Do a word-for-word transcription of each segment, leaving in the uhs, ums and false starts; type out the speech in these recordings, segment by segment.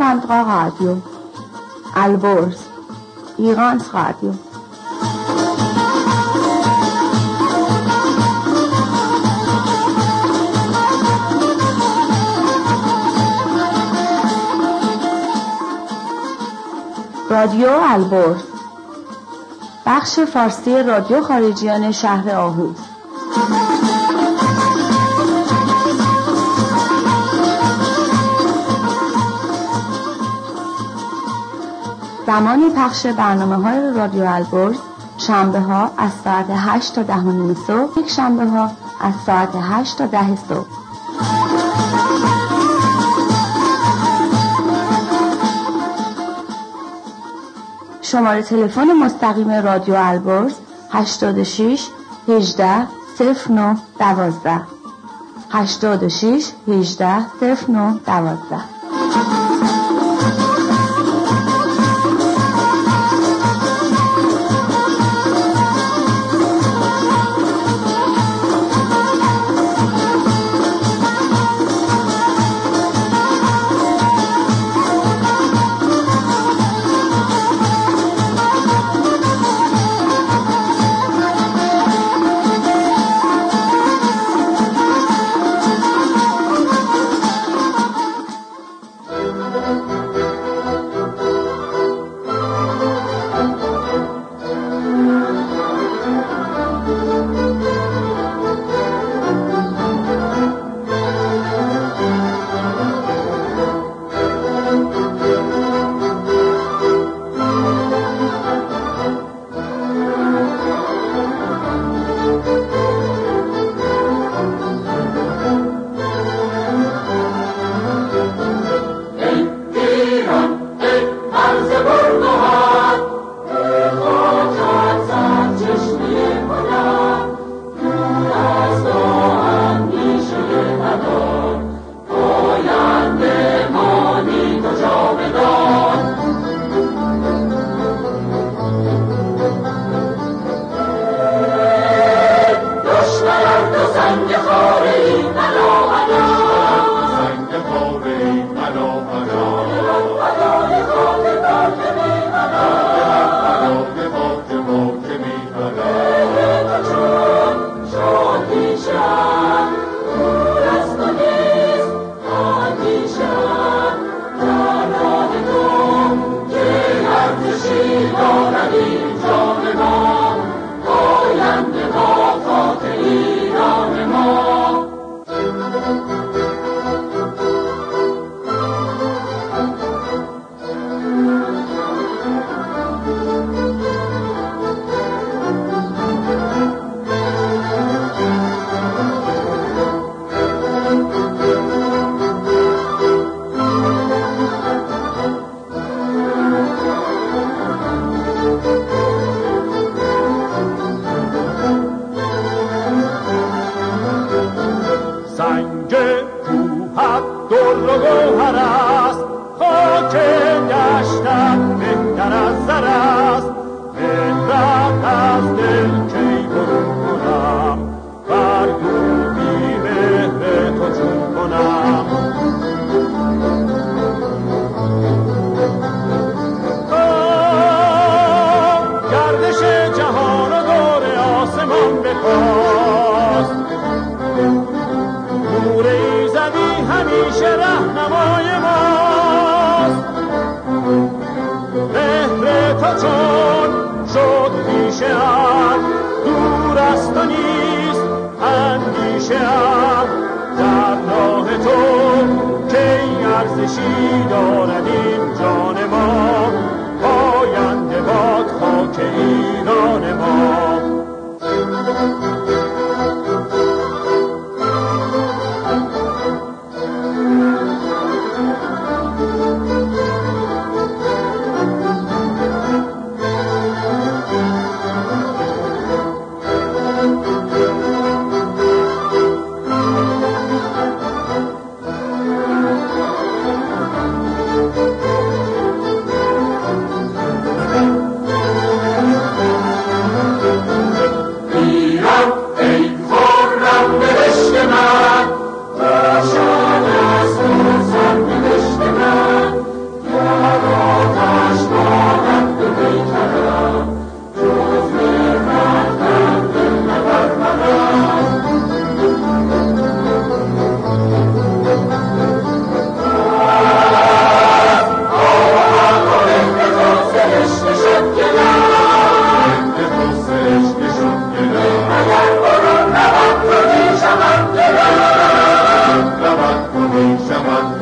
Einwanderer Radio البرز ایرانس رادیو. رادیو البرز بخش فارسی رادیو خارجیان شهر آهوز. زمان پخش برنامه‌های رادیو البرز شنبه ها از ساعت هشت تا ده و نیم صبح، یک شنبه ها از ساعت هشت تا ده صبح. شماره تلفن مستقیم رادیو البرز هشتاد و شش هجده صفر نه دوازده هشتاد و شش هجده صفر نه دوازده.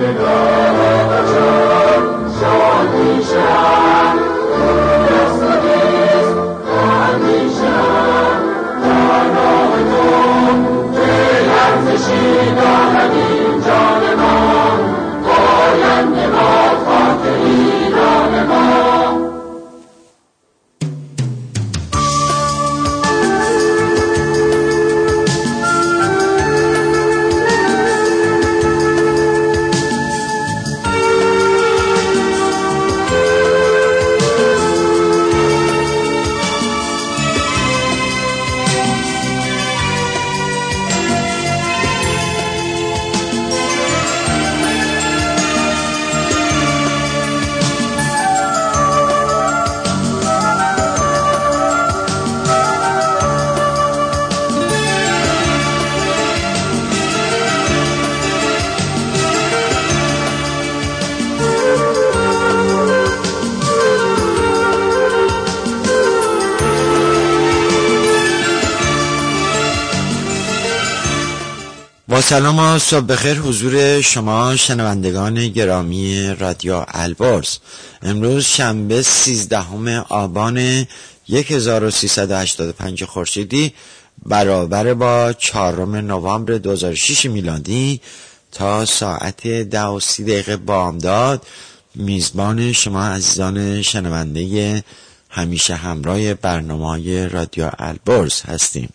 با سلام و صبح بخیر حضور شما شنوندگان گرامی رادیو البرز. امروز شنبه سیزدهم آبان هزار و سیصد و هشتاد و پنج خورشیدی برابر با چهارم نوامبر دو هزار و شش میلادی تا ساعت ده و سی دقیقه بامداد میزبان شما عزیزان شنونده همیشه همراه برنامه رادیو البرز هستیم.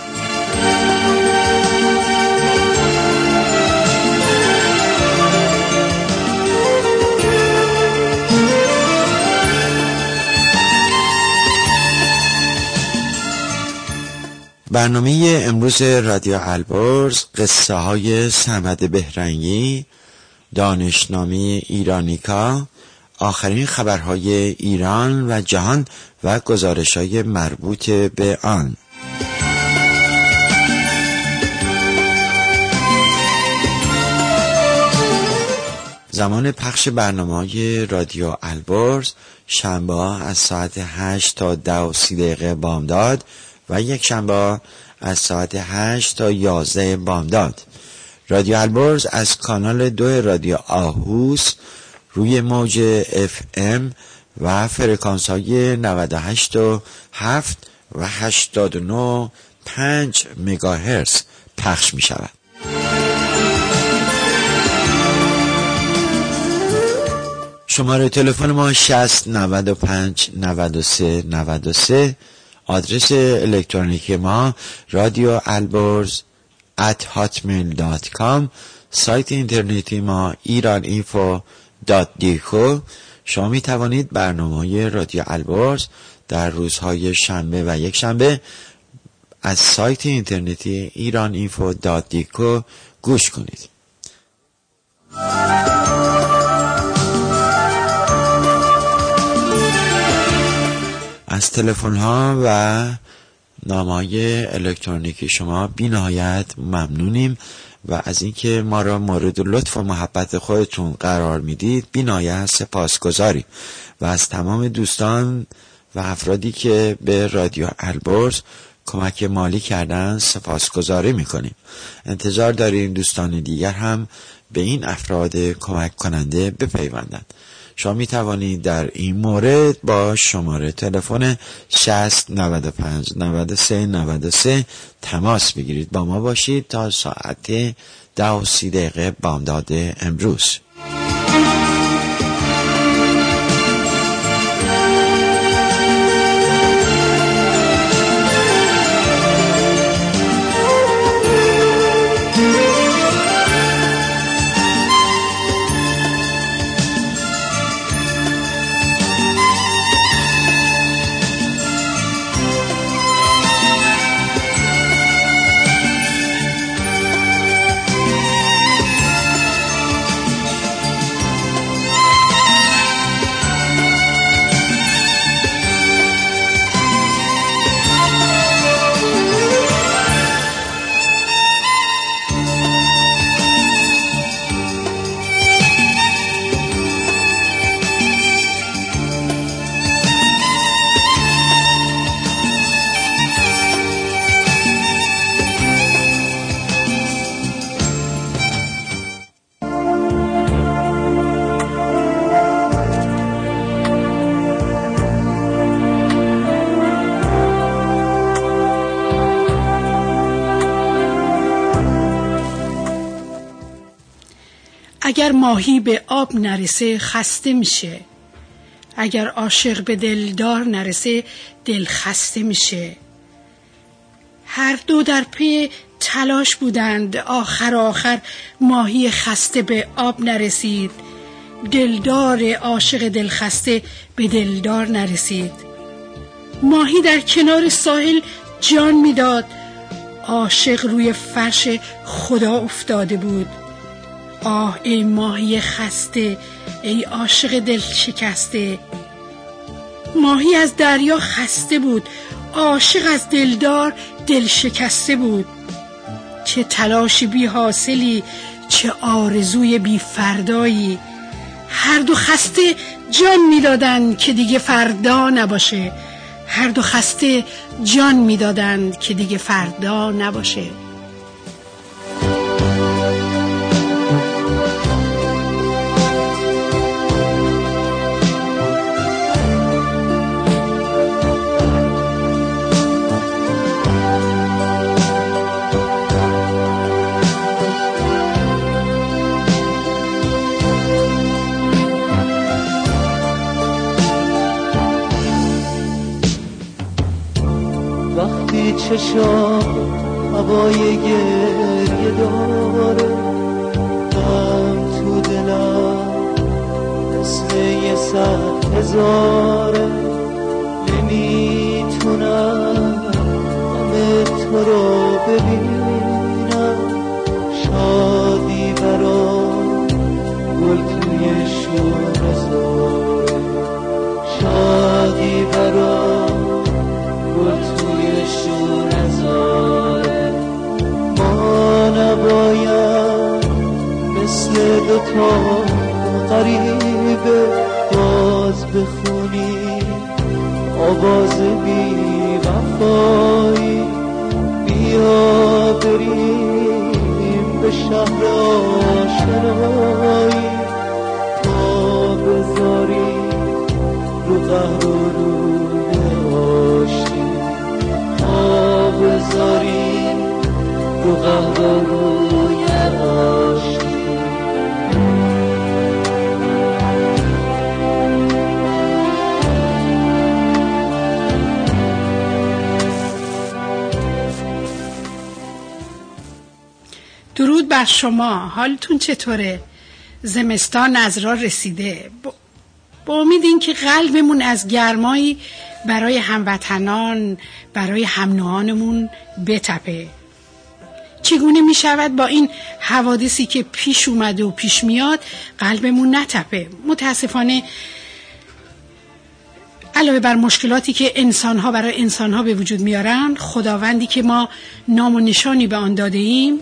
برنامه امروز رادیو البرز قصه های صمد بهرنگی، دانشنامه ایرانیکا، آخرین خبرهای ایران و جهان و گزارش های مربوط به آن. زمان پخش برنامه رادیو البرز شنبه از ساعت هشت تا ده و سی دقیقه بامداد و یک شنبه از ساعت هشت تا یازده بامداد. رادیو البرز از کانال دو رادیو آهوس روی موج اف ام و فرکانس های نود و هشت و هفت و هشتاد و نه و پنج مگاهرتز پخش می شود. شماره تلفن ما شصت نود و پنج نود و سه نود و سه. آدرس الکترونیکی ما رادیو البرز ات هاتمیل دات کام. سایت اینترنتی ما ایران اینفو دات دیکو. شما می توانید برنامه رادیو البرز در روزهای شنبه و یک شنبه از سایت اینترنتی ایران اینفو دات دیکو گوش کنید. از تلفن ها و نامه‌های الکترونیکی شما بی نهایت ممنونیم و از اینکه ما را مورد لطف و محبت خودتون قرار میدید بی نهایت سپاسگزاریم و از تمام دوستان و افرادی که به رادیو البرز کمک مالی کردن سپاسگزاری میکنیم. انتظار داریم دوستان دیگر هم به این افراد کمک کننده بپیوندند. شما می توانید در این مورد با شماره تلفن شصت نود و پنج نود و سه نود و سه تماس بگیرید. با ما باشید تا ساعت ده و سی دقیقه بامداد امروز. اگر ماهی به آب نرسه خسته میشه، اگر عاشق به دلدار نرسه دل خسته میشه. هر دو در پی تلاش بودند، آخر آخر ماهی خسته به آب نرسید، دلدار عاشق دلخسته به دلدار نرسید. ماهی در کنار ساحل جان میداد، عاشق روی فرش خدا افتاده بود. آه ای ماهی خسته، ای عاشق دل شکسته. ماهی از دریا خسته بود، عاشق از دلدار دل شکسته بود. چه تلاش بی حاصلی، چه آرزوی بی فردایی. هر دو خسته جان میدادن که دیگه فردا نباشه، هر دو خسته جان میدادن که دیگه فردا نباشه. وقتی چشام هوای گریه داره، غم تو دلم مثل یه صد هزاره، نمیتونم همه تو رو ببینم، شادی برام گل توی شونه زاره، شادی برام گل توی شونه زاره. ما نباید مثل دوتا غریبه باز بخونیم آواز بی وفایی، بیا بریم به شهر آشنایی، تا بذاریم رو قهر و روی آشتی، تا بذاریم رو قهر و روی آشتی. درود بر شما، حالتون چطوره؟ زمستان از راه رسیده، با امید این که قلبمون از گرمایی برای هموطنان، برای هم‌نوعانمون بتپه. چگونه می شود با این حوادثی که پیش اومده و پیش میاد قلبمون نتپه؟ متاسفانه علاوه بر مشکلاتی که انسان‌ها برای انسان‌ها به وجود میارن، خداوندی که ما نام و نشانی به آن داده ایم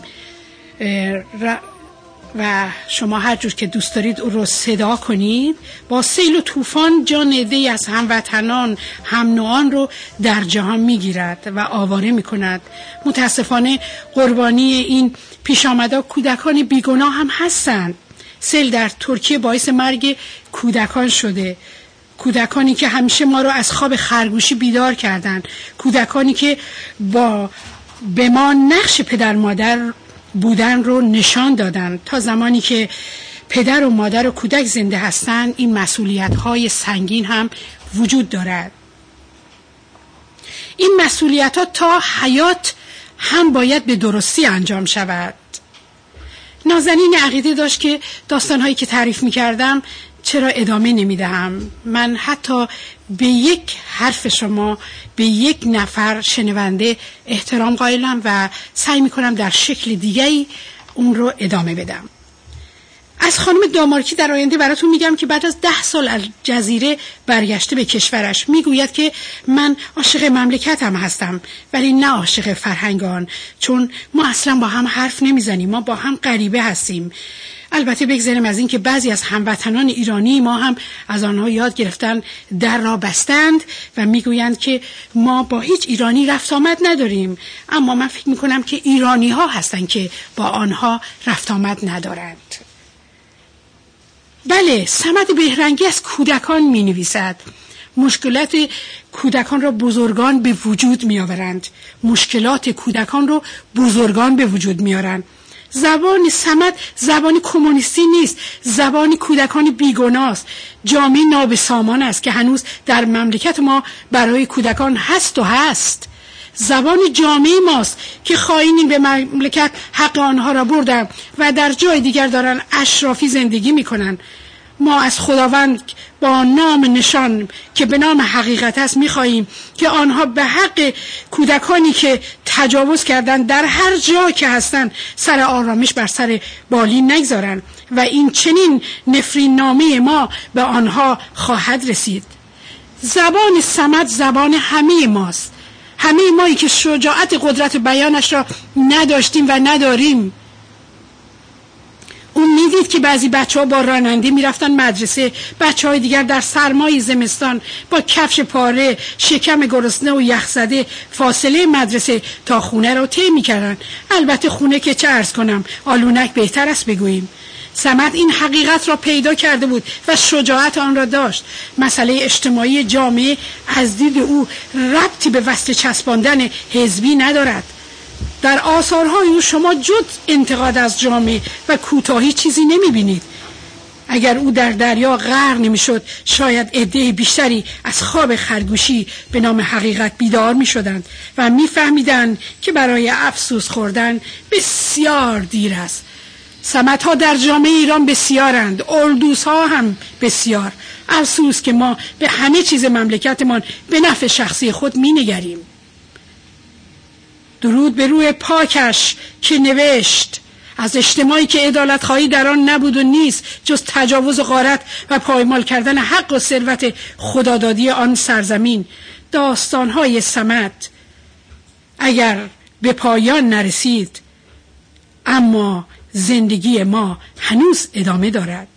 و شما هر جور که دوست دارید او رو صدا کنید، با سیل و طوفان جان عده‌ای از هموطنان، هم نوعان رو در جهان میگیرد و آواره میکند. متاسفانه قربانی این پیش آمده کودکان بیگناه هم هستند. سیل در ترکیه باعث مرگ کودکان شده، کودکانی که همیشه ما رو از خواب خرگوشی بیدار کردند، کودکانی که با به ما نقش پدر مادر بودن رو نشان دادن. تا زمانی که پدر و مادر و کودک زنده هستند این مسئولیت‌های سنگین هم وجود دارد. این مسئولیت‌ها تا حیات هم باید به درستی انجام شود. نازنین عقیده داشت که داستان‌هایی که تعریف می‌کردم چرا ادامه نمیدهم. من حتی به یک حرف شما، به یک نفر شنونده احترام قائلم و سعی میکنم در شکل دیگری اون رو ادامه بدم. از خانم دامارکی در آینده براتون میگم که بعد از ده سال از جزیره برگشته به کشورش، میگوید که من عاشق مملکتم هستم ولی نه عاشق فرهنگان، چون ما اصلا با هم حرف نمیزنیم، ما با هم غریبه هستیم. البته بگذاریم از این که بعضی از هموطنان ایرانی ما هم از آنها یاد گرفتن در را بستند و میگویند که ما با هیچ ایرانی رفت آمد نداریم، اما من فکر میکنم که ایرانی ها هستند که با آنها رفت آمد ندارند. بله، صمد بهرنگی از کودکان می نویسد. مشکلات کودکان را بزرگان به وجود می آورند. مشکلات کودکان را بزرگان به وجود می آورند. زبان صمد زبان کمونیستی نیست، زبان کودکان بیگناه است. جامعه نابسامان است که هنوز در مملکت ما برای کودکان هست و هست. زبان جامعه ماست که خائنین به مملکت حق آنها را بردن و در جای دیگر دارن اشرافی زندگی میکنن. ما از خداوند با نام نشان که به نام حقیقت است میخواییم که آنها به حق کودکانی که تجاوز کردن در هر جا که هستن سر آرامش بر سر بالین نگذارن و این چنین نفرین نامه ما به آنها خواهد رسید. زبان صمد زبان همه ماست، همه مایی که شجاعت قدرت بیانش را نداشتیم و نداریم. اون میدید که بعضی بچه ها با راننده میرفتن مدرسه، بچه های دیگر در سرمای زمستان با کفش پاره، شکم گرسنه و یخ زده فاصله مدرسه تا خونه رو طی میکردن. البته خونه که چه عرض کنم، آلونک بهتر است بگوییم. صمد این حقیقت را پیدا کرده بود و شجاعت آن را داشت. مسئله اجتماعی جامعه از دید او ربطی به وصل چسباندن حزبی ندارد. در آثارهای او شما جز انتقاد از جامعه و کوتاهی چیزی نمیبینید. اگر او در دریا غرق نمیشد شاید عده بیشتری از خواب خرگوشی به نام حقیقت بیدار میشدند و میفهمیدند که برای افسوس خوردن بسیار دیر است. صمدها در جامعه ایران بسیارند، اردوسها هم بسیار. افسوس که ما به همه چیز مملکتمان به نفع شخصی خود می نگریم. درود به روی پاکش که نوشت از اجتماعی که عدالت خواهی در آن نبود و نیست جز تجاوز و غارت و پایمال کردن حق و ثروت خدادادی آن سرزمین. داستانهای صمد اگر به پایان نرسید اما زندگی ما هنوز ادامه دارد،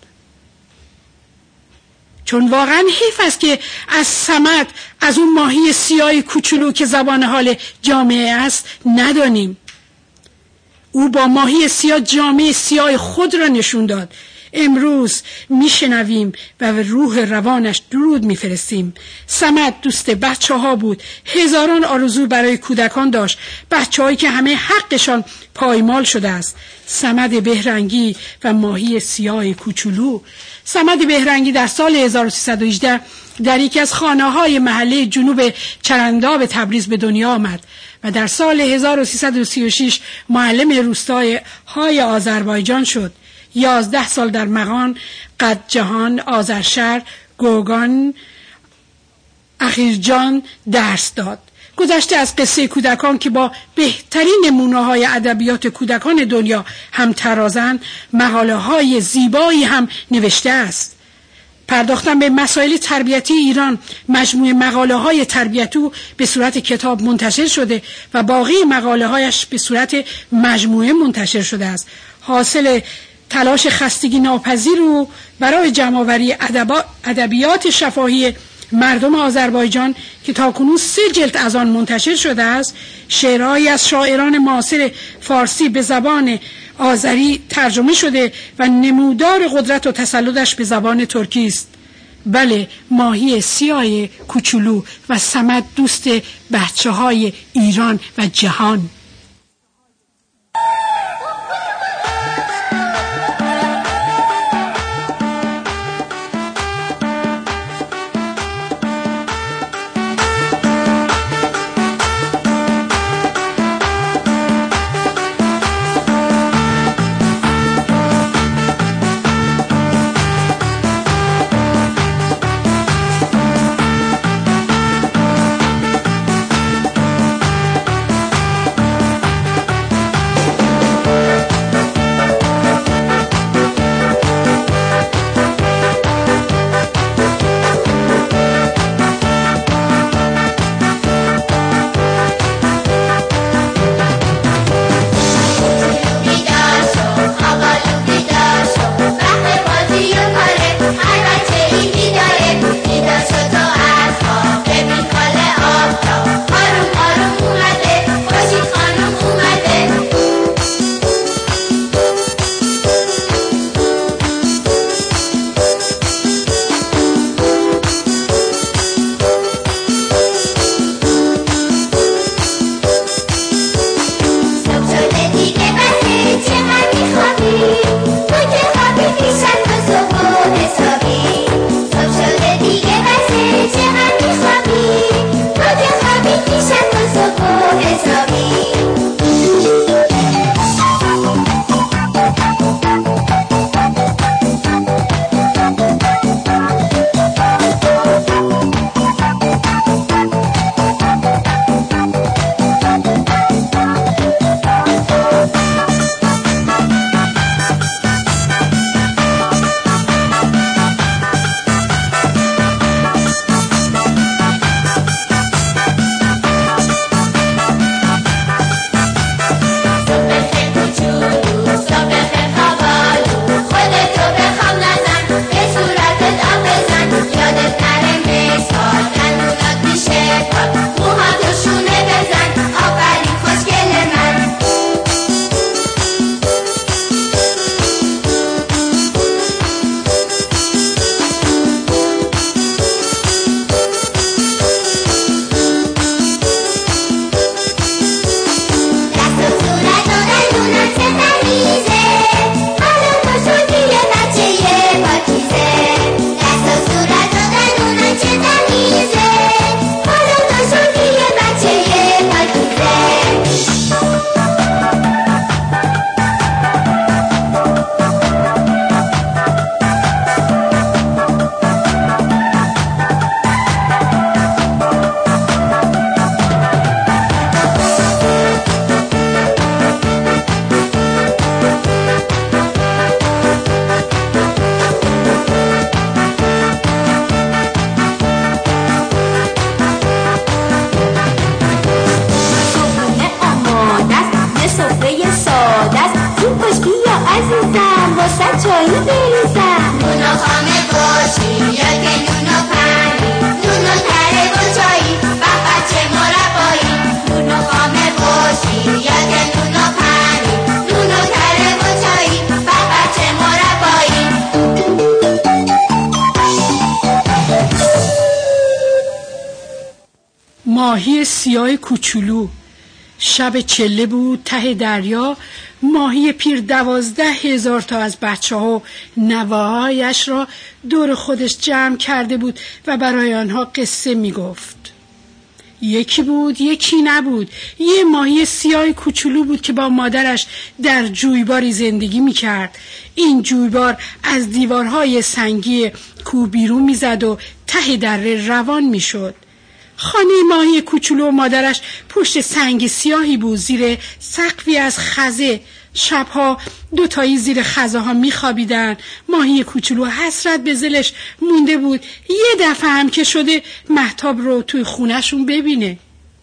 چون واقعا حیف است که از صمد، از اون ماهی سیاه کوچولو که زبان حال جامعه است ندانیم. او با ماهی سیاه جامعه سیاه خود را نشون داد. امروز میشنویم و به روح روانش درود میفرستیم. صمد دوست بچه ها بود، هزاران آرزو برای کودکان داشت، بچه هایی که همه حقشان پایمال شده است. صمد بهرنگی و ماهی سیاه کوچولو. صمد بهرنگی در سال هزار و سیصد و هجده در یکی از خانه‌های محله جنوب چرنداب تبریز به دنیا آمد و در سال هزار و سیصد و سی و شش معلم روستای های آذربایجان شد. یازده سال در مغان، قدجهان، آذرشهر، گوگان، اخیرجان درس داد. گذشته از قصه کودکان که با بهترین نمونه‌های ادبیات کودکان دنیا هم ترازن، مقاله‌های زیبایی هم نوشته است. پرداختن به مسائل تربیتی ایران، مجموعه مقاله‌های تربیتی به صورت کتاب منتشر شده و باقی مقاله‌هایش به صورت مجموعه منتشر شده است. حاصل تلاش خستگی ناپذیر رو برای جمع‌آوری ادبیات شفاهی مردم آذربایجان که تاکنون سه جلد از آن منتشر شده است، شعرهایی از شاعران معاصر فارسی به زبان آذری ترجمه شده و نمودار قدرت و تسلطش به زبان ترکی است. بله، ماهی سیاه کوچولو و صمد دوست بچه های ایران و جهان. واسه چایی بریزم. نونو خامه باشی یا که نونو پنی، نونو تره و چایی بابا چه مربایی. نونو خامه باشی یا که نونو پنی، نونو تره و چایی بابا چه مربایی. ماهی سیاه کوچولو. شب چله بود ته دریا. ماهی پیر دوازده هزار تا از بچه ها و نواهایش را دور خودش جمع کرده بود و برای آنها قصه می گفت. یکی بود یکی نبود. یه ماهی سیاه کوچولو بود که با مادرش در جویباری زندگی می کرد. این جویبار از دیوارهای سنگی کوه بیرون می زد و ته دره روان می شد. خانه ماهی کوچولو و مادرش پشت سنگ سیاهی بود زیر سقفی از خزه. شبها دوتایی زیر خزه ها می خوابیدن. ماهی کوچولو حسرت به دلش مونده بود یه دفعه هم که شده مهتاب رو توی خونهشون ببینه.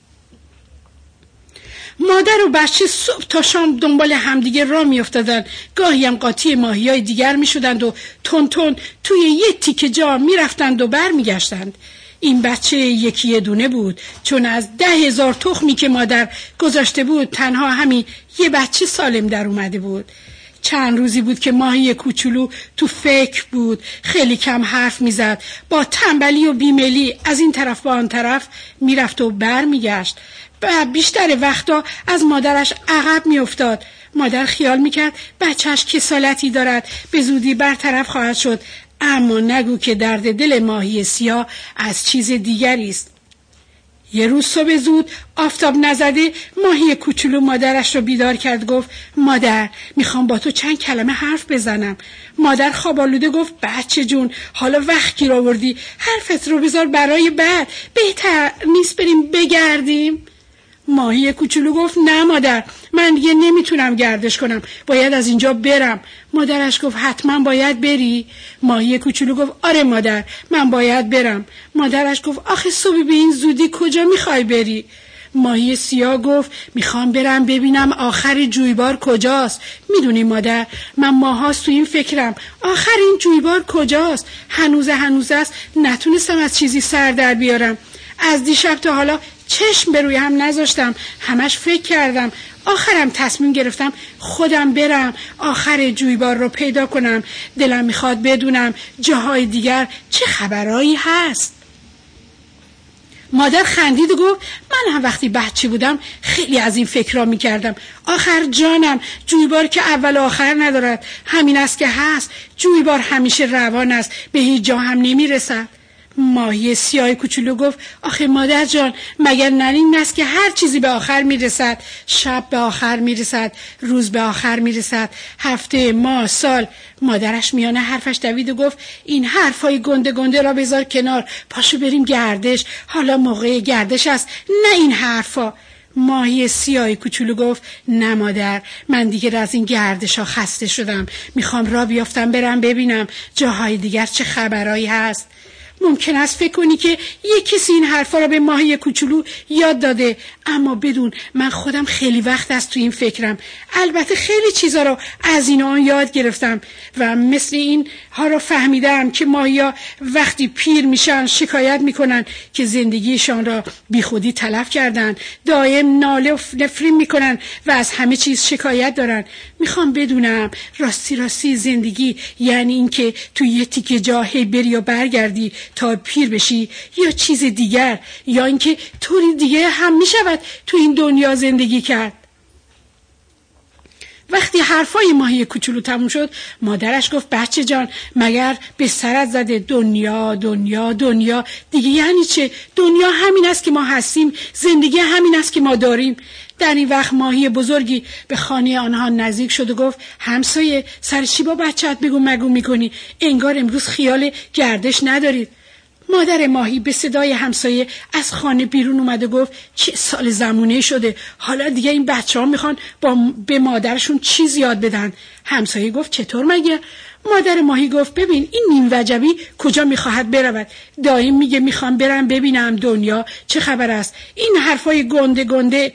مادر و بچه صبح تا شام دنبال همدیگه راه می افتادن. گاهی هم قاطی ماهی های دیگر می شدند و تون تون توی یه تیکه جا می رفتند و بر می گشتند. این بچه یکی یه دونه بود، چون از ده هزار تخمی که مادر گذاشته بود تنها همین یه بچه سالم در اومده بود. چند روزی بود که ماهی کوچولو تو فکر بود. خیلی کم حرف میزد. با تنبلی و بیملی از این طرف با آن طرف میرفت و بر میگشت. و بیشتر وقتا از مادرش عقب میافتاد. مادر خیال میکرد بچهش کسالتی دارد، به زودی برطرف خواهد شد. اما نگو که درد دل ماهی سیاه از چیز دیگری است. یه روز صبح زود آفتاب نزده ماهی کوچولو مادرش رو بیدار کرد. گفت مادر میخوام با تو چند کلمه حرف بزنم. مادر خوابالوده گفت بچه جون حالا وقت گیر آوردی، حرفت رو بذار برای بعد، بهتر نیست بریم بگردیم؟ ماهی کوچولو گفت نه مادر، من دیگه نمیتونم گردش کنم، باید از اینجا برم. مادرش گفت حتما باید بری؟ ماهی کوچولو گفت آره مادر، من باید برم. مادرش گفت آخه صبح به این زودی کجا میخوای بری؟ ماهی سیاه گفت میخوام برم ببینم آخر جویبار کجاست. میدونی مادر، من ماهاست تو این فکرم آخر این جویبار کجاست. هنوز هنوز است نتونستم از چیزی سر در بیارم. از دیشب تا حالا چشم به روی هم نذاشتم، همش فکر کردم. آخرم تصمیم گرفتم خودم برم آخر جویبار رو پیدا کنم. دلم میخواد بدونم جاهای دیگر چه خبرایی هست. مادر خندید و گفت من هم وقتی بچه بودم خیلی از این فکر را میکردم. آخر جانم، جویبار که اول و آخر ندارد، همین است که هست. جویبار همیشه روان است، به هیچ جا هم نمیرسد. ماهی سیاه کوچولو گفت آخه مادر جان، مگر نرین است که هر چیزی به آخر میرسد؟ شب به آخر میرسد، روز به آخر میرسد، هفته، ماه، سال. مادرش میانه حرفش دوید و گفت این حرفای گنده گنده را بذار کنار، پاشو بریم گردش، حالا موقع گردش است، نه این حرفا. ماهی سیاه کوچولو گفت نه مادر، من دیگه از این گردش ها خسته شدم، میخوام راه بیافتم برم ببینم جاهای دیگر چه خبرایی هست. ممکن است فکر کنی که یک کسی این حرفا را به ماهی کوچولو یاد داده، اما بدون من خودم خیلی وقت است تو این فکرم. البته خیلی چیزا را از این آن یاد گرفتم و مثل این ها را فهمیدم که ماهیا وقتی پیر میشن شکایت میکنن که زندگیشان را بی خودی تلف کردن، دائم ناله و نفرین میکنن و از همه چیز شکایت دارن. میخوام بدونم راستی راستی زندگی یعنی این که تو یه تیکه جا هی بری و برگردی تا پیر بشی، یا چیز دیگر، یا اینکه طوری دیگه هم میشود تو این دنیا زندگی کرد. وقتی حرفای ماهی کوچولو تموم شد مادرش گفت بچه جان، مگر به سرت زده دنیا دنیا دنیا دیگه یعنی چه؟ دنیا همین است که ما هستیم، زندگی همین است که ما داریم. در این وقت ماهی بزرگی به خانه آنها نزدیک شد و گفت همسایه، سر چی با بچه‌ت بگو مگو میکنی؟ انگار امروز خیال گردش ندارید. مادر ماهی به صدای همسایه از خانه بیرون اومد و گفت چه سال زمونه شده، حالا دیگه این بچه ها میخوان با به مادرشون چیز یاد بدن. همسایه گفت چطور مگه؟ مادر ماهی گفت ببین این نیم وجبی کجا میخواهد برود، دائم میگه میخوام برم ببینم دنیا چه خبر است. این حرفای گنده گنده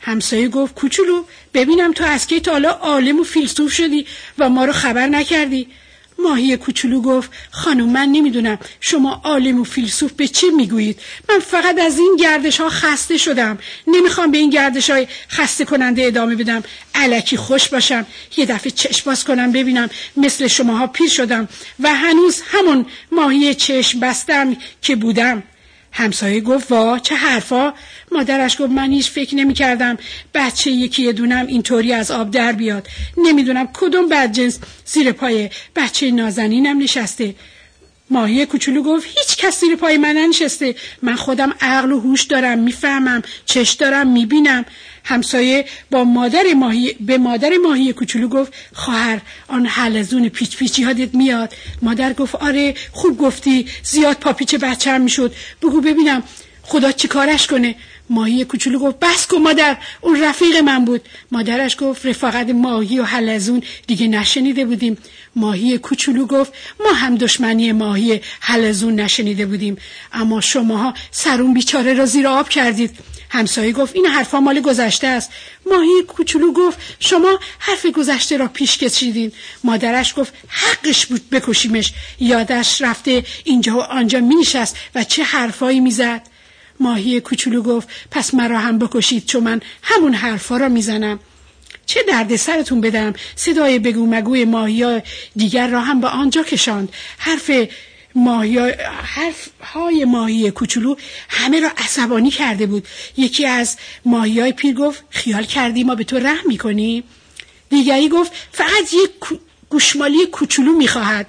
همسایه گفت کوچولو ببینم تو از کی تا حالا عالم و فیلسوف شدی و ما رو خبر نکردی. ماهی کوچولو گفت خانم من نمیدونم شما عالم و فیلسوف به چه میگویید. من فقط از این گردش ها خسته شدم. نمیخوام به این گردش های خسته کننده ادامه بدم. الکی خوش باشم، یه دفعه چشم باز کنم ببینم مثل شماها پیر شدم و هنوز همون ماهی چشم بستم که بودم. همسایه گفت وا چه حرفا. مادرش گفت من هیچ فکر نمی کردم بچه یکی دونم اینطوری از آب در بیاد. نمیدونم کدوم بدجنس زیر پای بچه نازنینم نشسته. ماهی کوچولو گفت هیچ کس زیر پای من ننشسته. من خودم عقل و هوش دارم، میفهمم، چشم دارم، میبینم. همسایه با مادر ماهی به مادر ماهی کوچولو گفت خواهر آن حلزون پیچ پیچی یادت میاد؟ مادر گفت آره خوب گفتی، زیاد پاپیچ بچه‌م میشد. بگو ببینم خدا چی کارش کنه. ماهی کوچولو گفت بس کن مادر، اون رفیق من بود. مادرش گفت رفاقت ماهی و حلزون دیگه نشنیده بودیم. ماهی کوچولو گفت ما هم دشمنی ماهی حلزون نشنیده بودیم، اما شماها سرون بیچاره را زیر آب کردید. همسایه گفت این حرفا مال گذشته است. ماهی کوچولو گفت شما حرف گذشته را پیش کشیدین. مادرش گفت حقش بود بکشیمش، یادش رفته اینجا و آنجا می نشست و چه حرفایی می زد. ماهی کوچولو گفت پس مرا هم بکشید چون من همون حرفا را می زنم. چه درد سرتون بدم. صدای بگو مگوی ماهی دیگر را هم به آنجا کشاند. حرف ماهی حرف های ماهی کوچولو همه را عصبانی کرده بود. یکی از ماهی های پیر گفت خیال کردی ما به تو رحم میکنی؟ دیگری گفت فقط یک گوشمالی کوچولو میخواهد.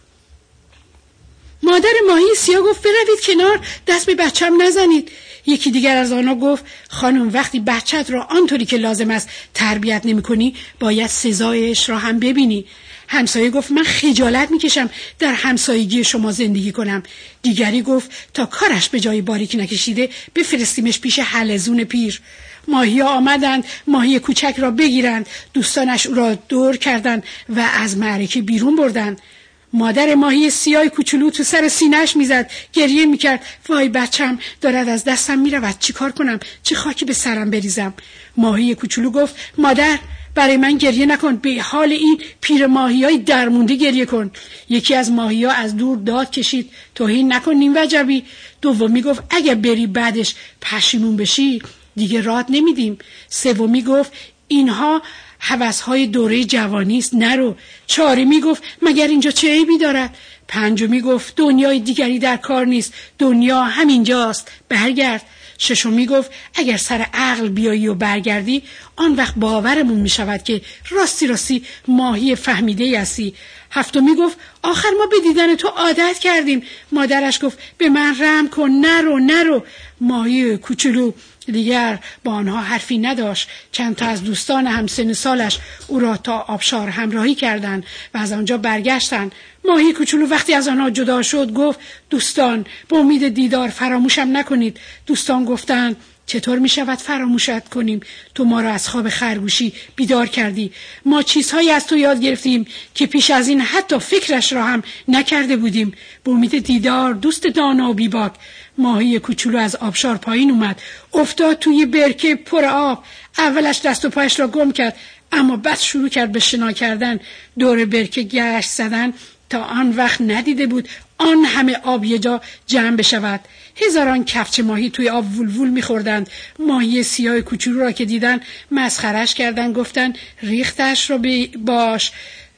مادر ماهی سیاه گفت بروید کنار، دست به بچم نزنید. یکی دیگر از آنها گفت خانم وقتی بچت را آنطوری که لازم است تربیت نمی کنی باید سزایش را هم ببینی. همسایه گفت من خجالت میکشم در همسایگی شما زندگی کنم. دیگری گفت تا کارش به جای باریک نکشیده بفرستیمش پیش حلزون پیر. ماهی ها آمدند ماهی کوچک را بگیرند. دوستانش او را دور کردند و از معرکه بیرون بردند. مادر ماهی سیاه کوچولو تو سر سینه‌اش میزد، گریه میکرد. وای بچم دارد از دستم میرود، چی کار کنم؟ چه خاکی به سرم بریزم؟ ماهی کوچولو گفت مادر برای من گریه نکن، به حال این پیر ماهیای درمونده گریه کن. یکی از ماهی‌ها از دور داد کشید توهین نکن نیم وجبی. دومی گفت اگه بری بعدش پشیمون بشی دیگه رات نمیدیم. سومی گفت اینها هوس‌های دوره جوانی است، نرو. چهارمی گفت مگر اینجا چه عیبی دارد؟ پنجمی گفت دنیای دیگری در کار نیست، دنیا همینجاست، برگرد. ششمی گفت اگر سر عقل بیایی و برگردی آن وقت باورمون می شود که راستی راستی ماهی فهمیده ای هستی. هفتمی گفت آخر ما به دیدن تو عادت کردیم. مادرش گفت به من رحم کن، نرو نرو. ماهی کوچولو دیگر با آنها حرفی نداشت. چند تا از دوستان همسن سالش او را تا آبشار همراهی کردند و از آنجا برگشتند. ماهی کوچولو وقتی از آنها جدا شد گفت دوستان به امید دیدار فراموشم نکنید. دوستان گفتند چطور می شود فراموشت کنیم؟ تو ما را از خواب خرگوشی بیدار کردی. ما چیزهایی از تو یاد گرفتیم که پیش از این حتی فکرش را هم نکرده بودیم. به امید دیدار دوست دانا و بیباک. ماهی کوچولو از آبشار پایین اومد، افتاد توی برکه پر آب. اولش دست و پایش را گم کرد، اما بعد شروع کرد به شنا کردن، دور برکه گشت زدن تا آن وقت ندیده بود آن همه آب یه جا جمع بشود. هزاران کفچ ماهی توی آب وول وول می‌خوردند. ماهی سیاه کوچولو را که دیدن مسخرش کردن، گفتن ریختش را باش،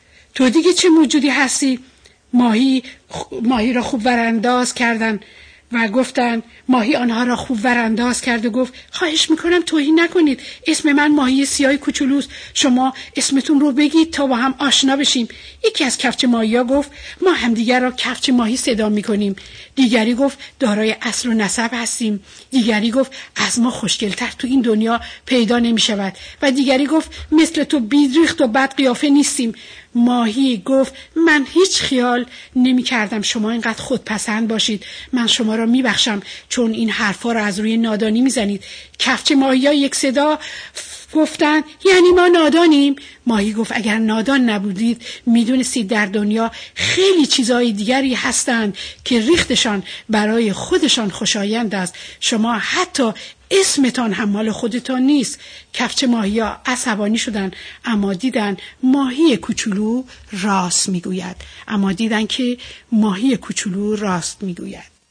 تو دیگه چه موجودی هستی؟ ماهی ماهی را خوب ورانداز کردن و گفتن ماهی آنها را خوب ورانداز کرد و گفت خواهش میکنم توهین نکنید، اسم من ماهی سیاه کوچولوست، شما اسمتون رو بگید تا با هم آشنا بشیم. یکی از کفچ ماهی ها گفت ما همدیگر را کفچ ماهی صدا میکنیم. دیگری گفت دارای اصل و نسب هستیم. دیگری گفت از ما خوشگلتر تو این دنیا پیدا نمیشود. و دیگری گفت مثل تو بیدریخت و بد قیافه نیستیم. ماهی گفت من هیچ خیال نمی کردم شما اینقدر خودپسند باشید. من شما را می بخشم چون این حرفا را از روی نادانی می زنید. کفچ ماهی ها یک صدا گفتن یعنی ما نادانیم؟ ماهی گفت اگر نادان نبودید میدونستید در دنیا خیلی چیزای دیگری هستند که ریختشان برای خودشان خوشایند است. شما حتی اسمتان هم مال خودتان نیست. کفچه ماهی ها عصبانی شدن، اما دیدن ماهی کوچولو راست میگوید. اما دیدن که ماهی کوچولو راست میگوید.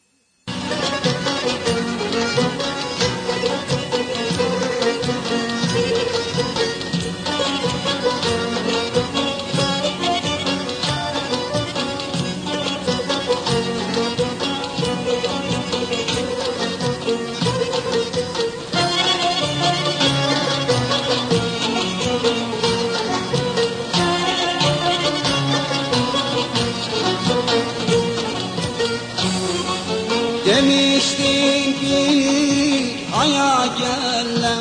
Demiştin ki aya gelem,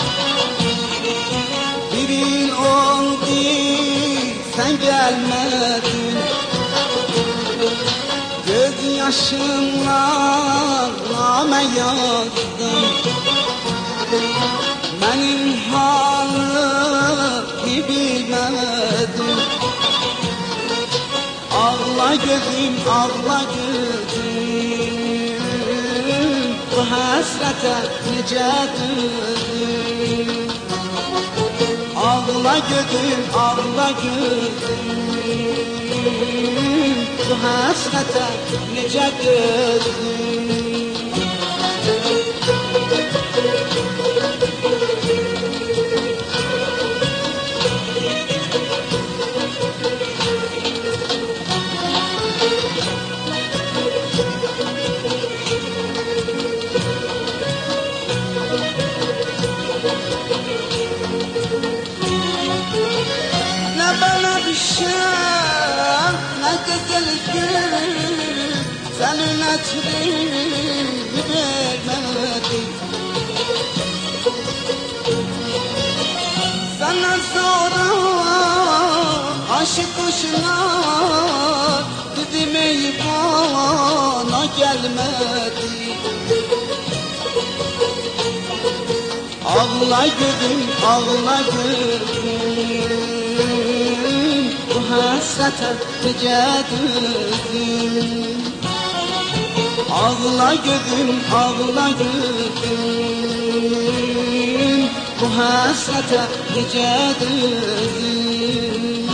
bir yıl oldu sen gelmedin. Göz yaşımla name yazdım, benim halimi bilmedin. Ağla gözüm, ağla gözüm, bu hasrete nice düzdüm. Ağla gözüm, ağla gözüm, bu hasrete nice düzdüm. Senin hatırını vermedim, senden sonra aşık kuşlar didime bana gelmedi. Ağla gözüm, ağla gözüm, bu hasrete nice düzdüm. Ağla gözüm, ağla gözüm, bu hasrete nice düzdüm.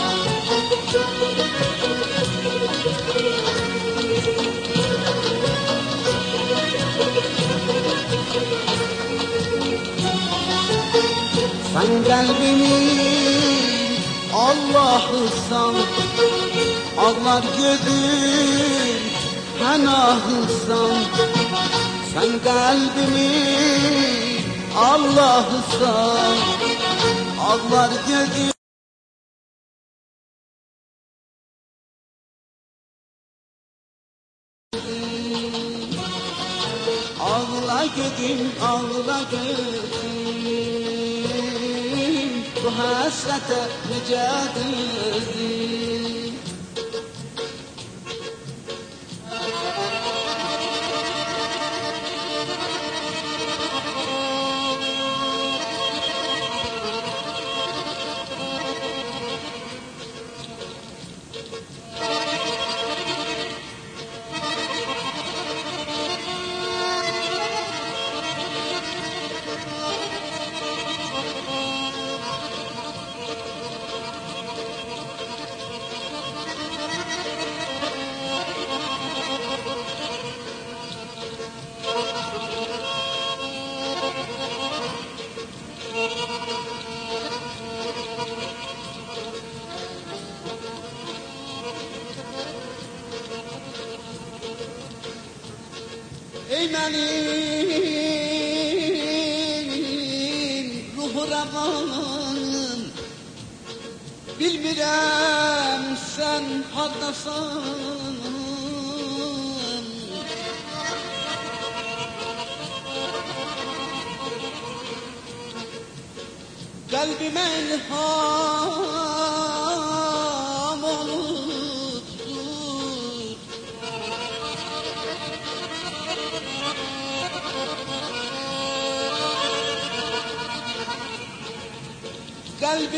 Sen kalbimin Allah'ısan, ağlar gözüm hanahısan. Sen kalbimin Allah'ısan, ağlar gözüm. Ağla gözüm, ağla gözüm, bu hasrete nice düzdüm. Ey benim ruhu revanım, bilmirəm sen hardasan. Kalbime ilham oluptur, قلب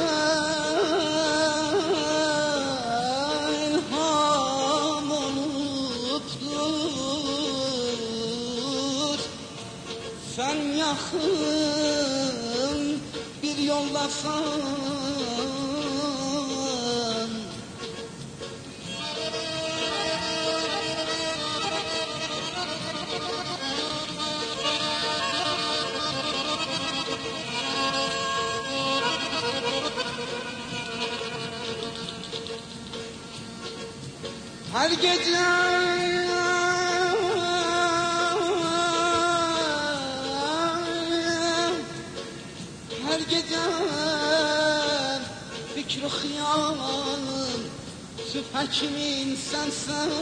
من هم unuttur. Sen yakın bir yoldasan, her gece her gece fikr-i xiyalım sübh kimin sensen.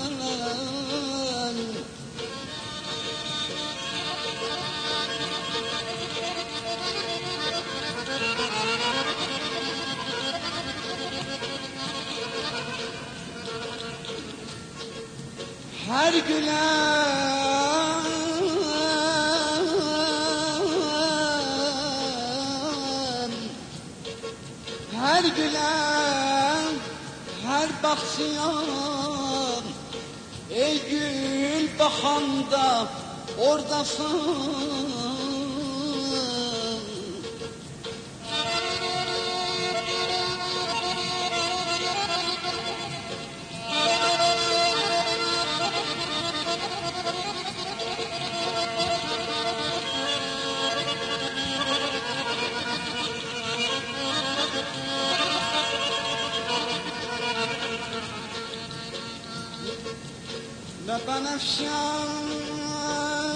Her gülen her gülen her baksıyan, ey gül bahanda oradasın. Ne benefşan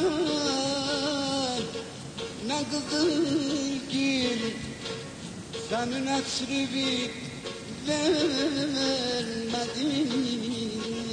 ne kızılgül senin esribi vermedin.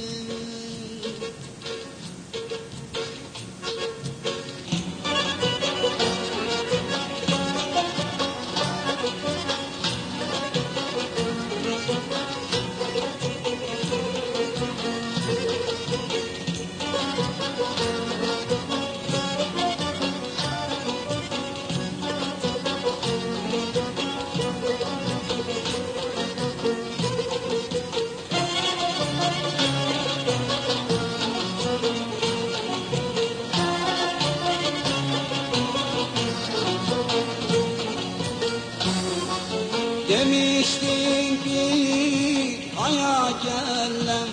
Demiştin bir aya gelem,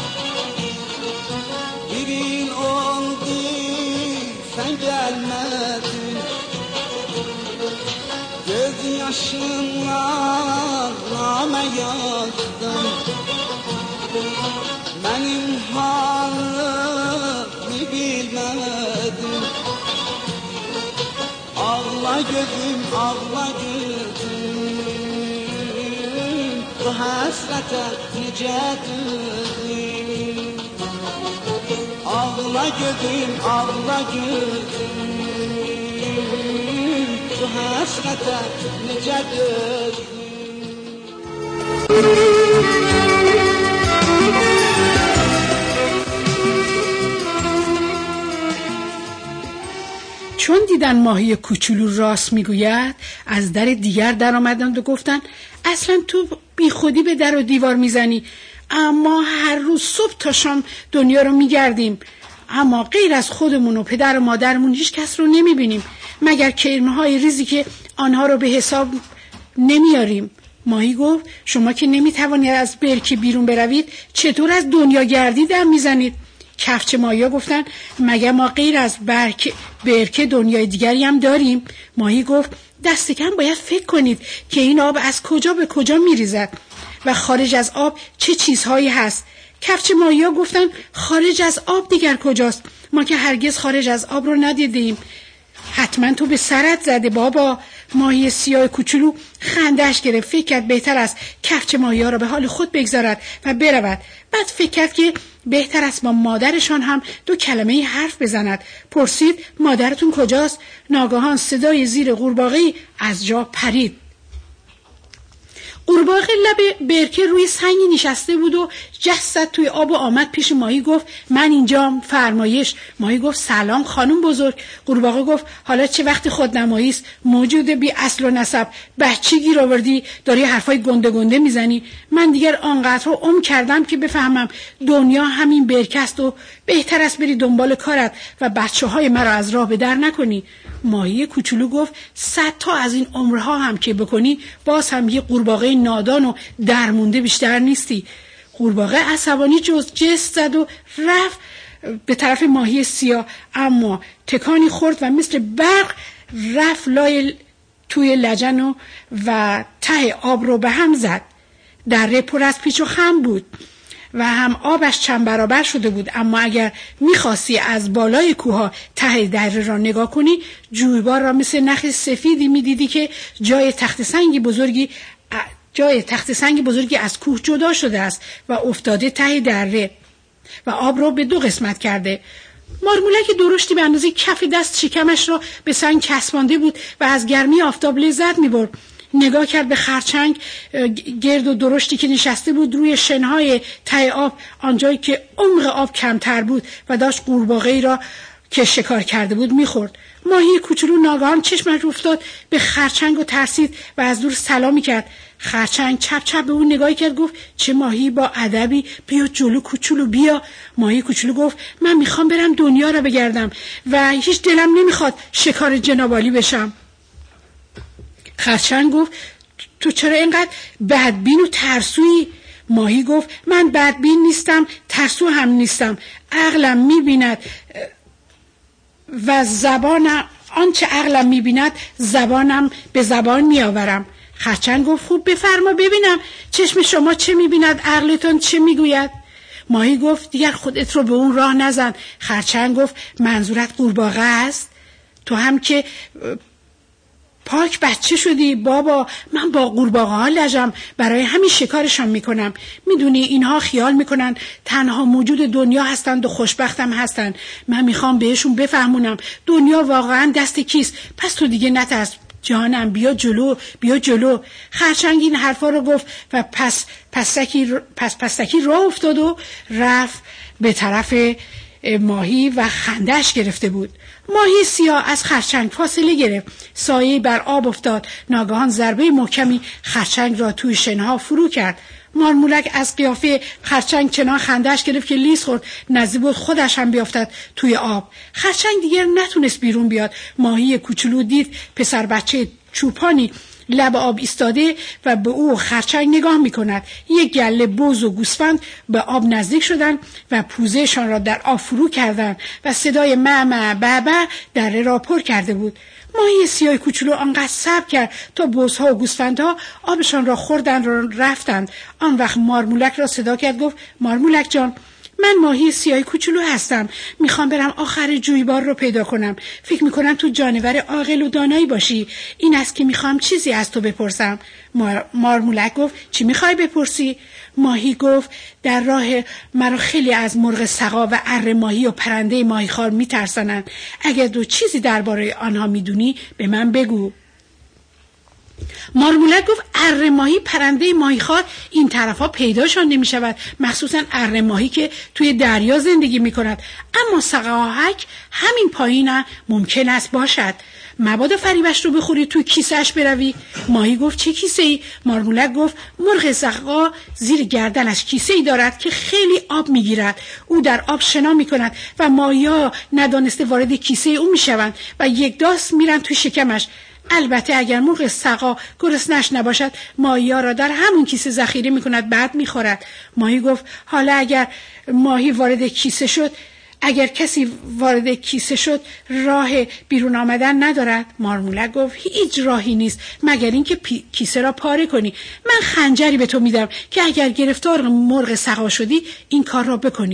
bir yıl oldu sen gelmedin. Göz yaşınla name yazdım, benim halimi bilmedin. Ağla gözüm, ağla gözüm, bu hasrete nice düzdüm. Ağla gözüm, ağla gözüm, bu hasrete nice düzdüm. چون دیدن ماهی کوچولو راست میگوید، از در دیگر در آمدند و گفتن اصلا تو بی خودی به در و دیوار میزنی، اما هر روز صبح تا شام دنیا رو میگردیم، اما غیر از خودمون و پدر و مادرمون هیچ کس رو نمیبینیم مگر کرمهای ریزی که آنها رو به حساب نمیاریم. ماهی گفت شما که نمیتوانید از برکه بیرون بروید، چطور از دنیا گردی در میزنید؟ کفچه ماهی گفتن مگه ما غیر از برکه, برکه دنیای دیگری هم داریم؟ ماهی گفت دست کم باید فکر کنید که این آب از کجا به کجا میریزد و خارج از آب چه چیزهایی هست. کفچه ماهی گفتن خارج از آب دیگر کجاست؟ ما که هرگز خارج از آب رو ندیدیم. حتما تو به سرت زده بابا. ماهی سیاه کوچولو خندش گرفت. فکر کرد بهتر است کفچه ماهی ها را به حال خود بگذارد و برود. بعد فکر کرد که بهتر است با مادرشان هم دو کلمه حرف بزند. پرسید مادرتون کجاست؟ ناگهان صدای زیر قورباغه‌ای از جا پرید. قورباغه لب برکه روی سنگی نشسته بود و جست توی آب و آمد پیش ماهی. گفت من اینجام، فرمایش. ماهی گفت سلام خانم بزرگ. قورباغه گفت حالا چه وقت خودنمایی است، موجود بی اصل و نسب، بچه گیر آوردی داری حرفای گنده گنده میزنی. من دیگر آنقدر رو عمر کردم که بفهمم دنیا همین برکه است و بهتر است بری دنبال کارت و بچه های مرا از راه به در نکنی. ماهی کوچولو گفت صد تا از این عمرها هم که بکنی باز هم یه قورباغه نادان و درمونده بیشتر نیستی. قورباغه عصبانی جز جست زد و رفت به طرف ماهی سیاه، اما تکانی خورد و مثل برق رفت لای توی لجن و, و ته آب رو به هم زد. دره پر از پیچ و خم بود و هم آبش چند برابر شده بود، اما اگر میخواستی از بالای کوها ته دره را نگاه کنی جویبار را مثل نخ سفیدی میدیدی که جای تخت سنگی بزرگی جای تخت سنگ بزرگی از کوه جدا شده است و افتاده ته دره و آب را به دو قسمت کرده. مارمولک درشتی به اندازه کف دست شکمش را به سنگ چسبانده بود و از گرمی آفتاب لذت می‌برد. نگاه کرد به خرچنگ گرد و درشتی که نشسته بود روی شنهای ته آب، آنجایی که عمق آب کمتر بود و داشت قورباغه‌ای را که شکار کرده بود می‌خورد. ماهی کوچولو ناگهان چشمش افتاد به خرچنگ و ترسید و از دور سلامی کرد. خرچنگ چپ چپ به اون نگاهی کرد، گفت چه ماهی با ادبی، بیا جلو کوچولو بیا. ماهی کوچولو گفت من میخوام برم دنیا را بگردم و هیچ دلم نمیخواد شکار جنابالی بشم. خرچنگ گفت تو چرا اینقدر بدبین و ترسویی؟ ماهی گفت من بدبین نیستم، ترسو هم نیستم، عقلم میبیند و زبانم آنچه عقلم میبیند زبانم به زبان میآورم. خرچنگ گفت خوب بفرما ببینم چشم شما چه میبیند، عقلتون چه میگوید؟ ماهی گفت دیگر خودت رو به اون راه نزن. خرچنگ گفت منظورت قورباغه است؟ تو هم که پاک بچه شدی بابا، من با قورباغه ها لجم، برای همین شکارشان میکنم. میدونی اینها خیال میکنن تنها موجود دنیا هستند و خوشبختم هستند. من میخوام بهشون بفهمونم دنیا واقعا دست کیست. پس تو دیگه نترس جانم، بیا جلو بیا جلو. خرچنگ این حرفا رو گفت و پس پسکی پس پسکی راه افتاد و رفت به طرف ماهی و خندش گرفته بود. ماهی سیاه از خرچنگ فاصله گرفت، سایه بر آب افتاد. ناگهان ضربه محکمی خرچنگ را توی شنها فرو کرد. مارمولک از قیافه خرچنگ چنان خندش گرفت که لیز خورد، نزدیک بود خودش هم بیافتد توی آب. خرچنگ دیگر نتونست بیرون بیاد. ماهی کوچولو دید پسر بچه چوپانی لب آب ایستاده و به او خرچنگ نگاه میکند. یک گله بز و گوسفند به آب نزدیک شدند و پوزهشان را در آب فرو کردند و صدای مع بابا دره را پر کرده بود. ماهی سیاه کوچولو آنقدر صبر کرد تا بزها و گوسفندها آبشان را خوردند و رفتند. آن وقت مارمولک را صدا کرد، گفت مارمولک جان، من ماهی سیاه کوچولو هستم، میخوام برم آخر جویبار رو پیدا کنم. فکر میکنم تو جانور عاقل و دانایی باشی. این است که میخوام چیزی از تو بپرسم. مار... مارمولک گفت چی میخوای بپرسی؟ ماهی گفت در راه مرا خیلی از مرغ سقا و اره ماهی و پرنده ماهیخوار میترسانند. اگر دو چیزی درباره آنها میدونی به من بگو. مارمولک گفت اره ماهی پرنده ماهیخوار این طرفا پیداشان نمی شود، مخصوصا اره ماهی که توی دریا زندگی می کند، اما سقاهک همین پایین ممکن است باشد. مبادا فریبش رو بخوری توی کیسهش بروی. ماهی گفت چه کیسه ای؟ مارمولک گفت مرغ سقا زیر گردنش کیسه ای دارد که خیلی آب می گیرد. او در آب شنا می کند و ماهی ها ندانسته وارد کیسه او می شوند و یک داست میرن توی شکمش. البته اگر مرغ سقا گرسنش نباشد ماهی ها را در همون کیسه ذخیره می کند بعد می خورد. ماهی گفت حالا اگر ماهی وارد کیسه شد اگر کسی وارد کیسه شد راه بیرون آمدن ندارد. مارمولک گفت هیچ راهی نیست مگر اینکه کیسه را پاره کنی. من خنجری به تو میدم که اگر گرفتار مرغ سقا شدی این کار را بکنی.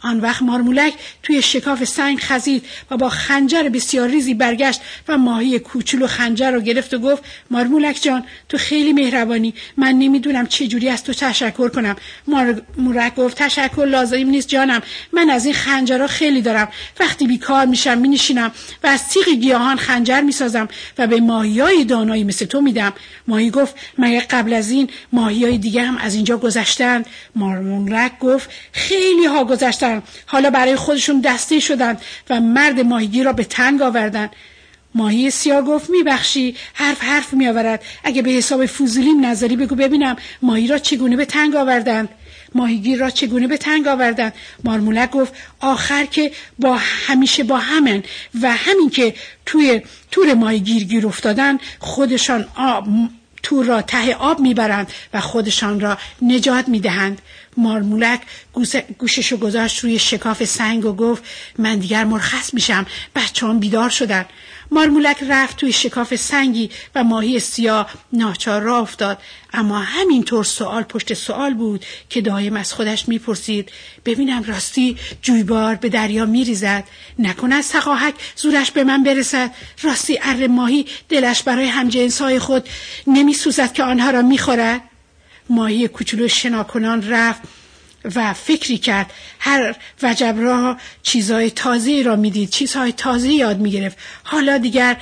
آن وقت مارمولک توی شکاف سنگ خزید و با خنجر بسیار ریزی برگشت و ماهی کوچولو خنجر رو گرفت و گفت مارمولک جان تو خیلی مهربانی، من نمیدونم چه جوری از تو تشکر کنم. مارمولک گفت تشکر لازم نیست جانم، من از این خنجرها خیلی دارم. وقتی بیکار میشم مینشینم و از تیغ گیاهان خنجر میسازم و به ماهیای دانایی مثل تو میدم. ماهی گفت مگه قبل از این ماهیای دیگه هم از اینجا گذشتند؟ مارمولک گفت خیلی ها گذشتن، حالا برای خودشون دسته شدن و مرد ماهیگیر را به تنگ آوردن. ماهی سیاه گفت میبخشی، حرف حرف میآورد، اگه به حساب فوزولیم نظری بگو ببینم ماهی را چگونه به تنگ آوردند؟ ماهیگیر را چگونه به تنگ آوردند؟ مارمولک گفت آخر که با همیشه با همن و همین که توی تور ماهیگیر گیر افتادن خودشان آب تور را ته آب میبرند و خودشان را نجات میدهند. مارمولک گوششو گذاشت روی شکاف سنگ و گفت من دیگر مرخص میشم، بچه هم بیدار شدن. مارمولک رفت توی شکاف سنگی و ماهی سیاه ناچار راه افتاد، اما همینطور سوال پشت سوال بود که دائم از خودش میپرسید ببینم راستی جویبار به دریا میریزد؟ نکنه از سقاحک زورش به من برسد؟ راستی اره ماهی دلش برای همجنسهای خود نمیسوزد که آنها را میخورد؟ ماهی کوچولو شناکنان رفت و فکری کرد. هر وجب را چیزهای تازه را میدید، چیزهای تازه یاد میگرفت. حالا دیگر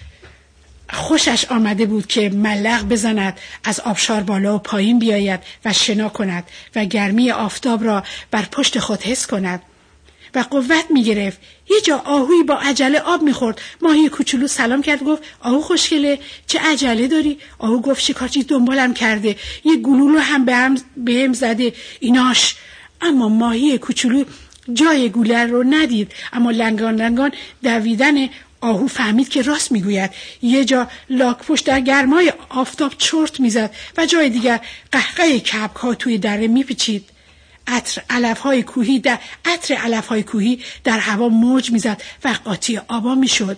خوشش آمده بود که ملق بزند، از آبشار بالا و پایین بیاید و شنا کند و گرمی آفتاب را بر پشت خود حس کند و قوت میگرفت. یه جا آهوی با عجله آب میخورد. ماهی کوچولو سلام کرد، گفت آهو خوشگله، چه عجله داری؟ آهو گفت شکارچی دنبالم کرده، یه گلولو هم به هم, به هم زده ایناش. اما ماهی کوچولو جای گوله رو ندید، اما لنگان لنگان دویدن آهو فهمید که راست میگوید. یه جا لاک پشت در گرمای آفتاب چرت میزد و جای دیگر قهقه کبک ها توی دره میپیچید. عطر علف‌های کوهی در عطر علف‌های کوهی در هوا موج میزد و قاطی آبا میشد.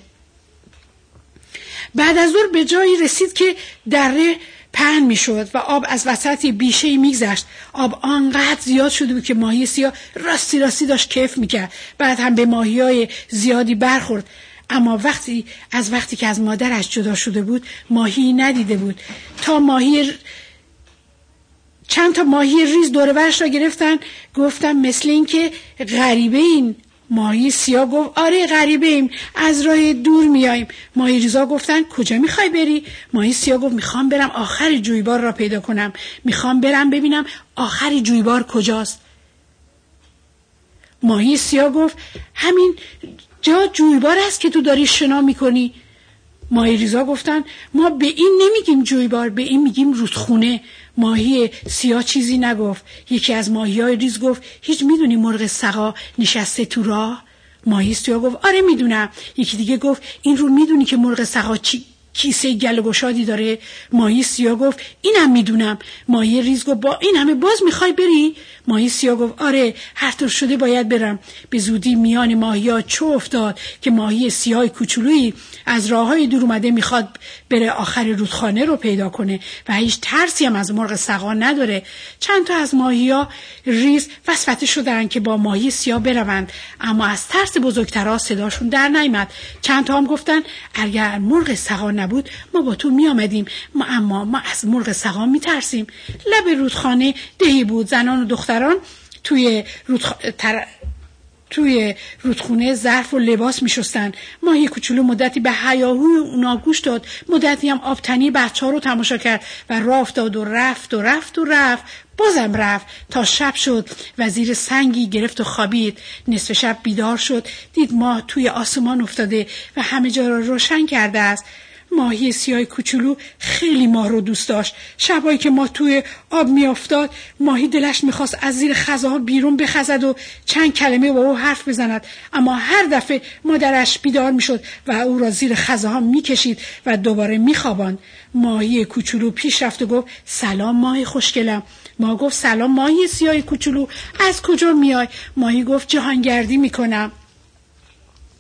بعد از ظهر به جایی رسید که دره پهن میشد و آب از وسط بیشه‌ای میگذشت. آب آنقدر زیاد شده بود که ماهی سیاه راستی راستی داشت کیف میکرد. بعد هم به ماهی‌های زیادی برخورد. اما وقتی از وقتی که از مادرش جدا شده بود ماهی ندیده بود. تا ماهی چند تا ماهی ریز دور برش را گرفتن، گفتن مثل این که غریبه این. ماهی سیاه گفت آره غریبه ایم، از راه دور میاییم. ماهی ریزا گفتن کجا میخوای بری؟ ماهی سیاه گفت میخوام برم آخر جویبار را پیدا کنم، میخوام برم ببینم آخر جویبار کجاست. ماهی سیاه گفت همین جا جویبار است که تو داری شنا میکنی. ماهی ریزا گفتن ما به این نمیگیم جویبار، به این میگیم رودخونه. ماهی سیاه چیزی نگفت. یکی از ماهی‌های ریز گفت هیچ میدونی مرغ سقا نشسته تو راه؟ ماهی سیاه گفت آره میدونم. یکی دیگه گفت این رو میدونی که مرغ سقا چی کیسه گل و گشادی داره؟ ماهی سیاه گفت اینم میدونم. ماهی ریز گفت با این همه باز میخوای بری؟ ماهی سیاه گفت آره هر طور شده باید برم. به زودی میان ماهی‌ها چو افتاد که ماهی سیاه کوچولویی از راههای دور اومده میخواد بره آخر رودخانه رو پیدا کنه و هیچ ترسی هم از مرغ سقا نداره. چند تا از ماهی‌ها ریز وسوسه شدن که با ماهی سیاه بروند، اما از ترس بزرگترها صداشون در نیامد. چند تا هم گفتن اگر مرغ سقا نبود ما با تو می آمدیم، ما اما ما از مرغ سقا می ترسیم. لب رودخانه دهی بود. زنان و دختران توی رودخ... تر... توی رودخونه ظرف و لباس می شستن. ماهی کوچولو مدتی به هیاهوی اونا گوش داد، مدتی هم آبتنی بچه ها رو تماشا کرد و راه افتاد و رفت و رفت و رفت بازم رفت تا شب شد و زیر سنگی گرفت و خوابید. نصف شب بیدار شد، دید ماه توی آسمان افتاده و همه جا را روشن کرده است. ماهی سیاه کوچولو خیلی ماه رو دوست داشت. شبایی که ماه توی آب می افتاد ماهی دلش میخواست از زیر خزه‌ها بیرون بخزد و چند کلمه با او حرف بزند، اما هر دفعه مادرش بیدار میشد و او را زیر خزه‌ها میکشید و دوباره میخواباند. ماهی کوچولو پیش رفت و گفت سلام ماهی خوشگلم. ما گفت سلام ماهی سیاه کوچولو، از کجا میای؟ ماهی گفت جهانگردی میکنم.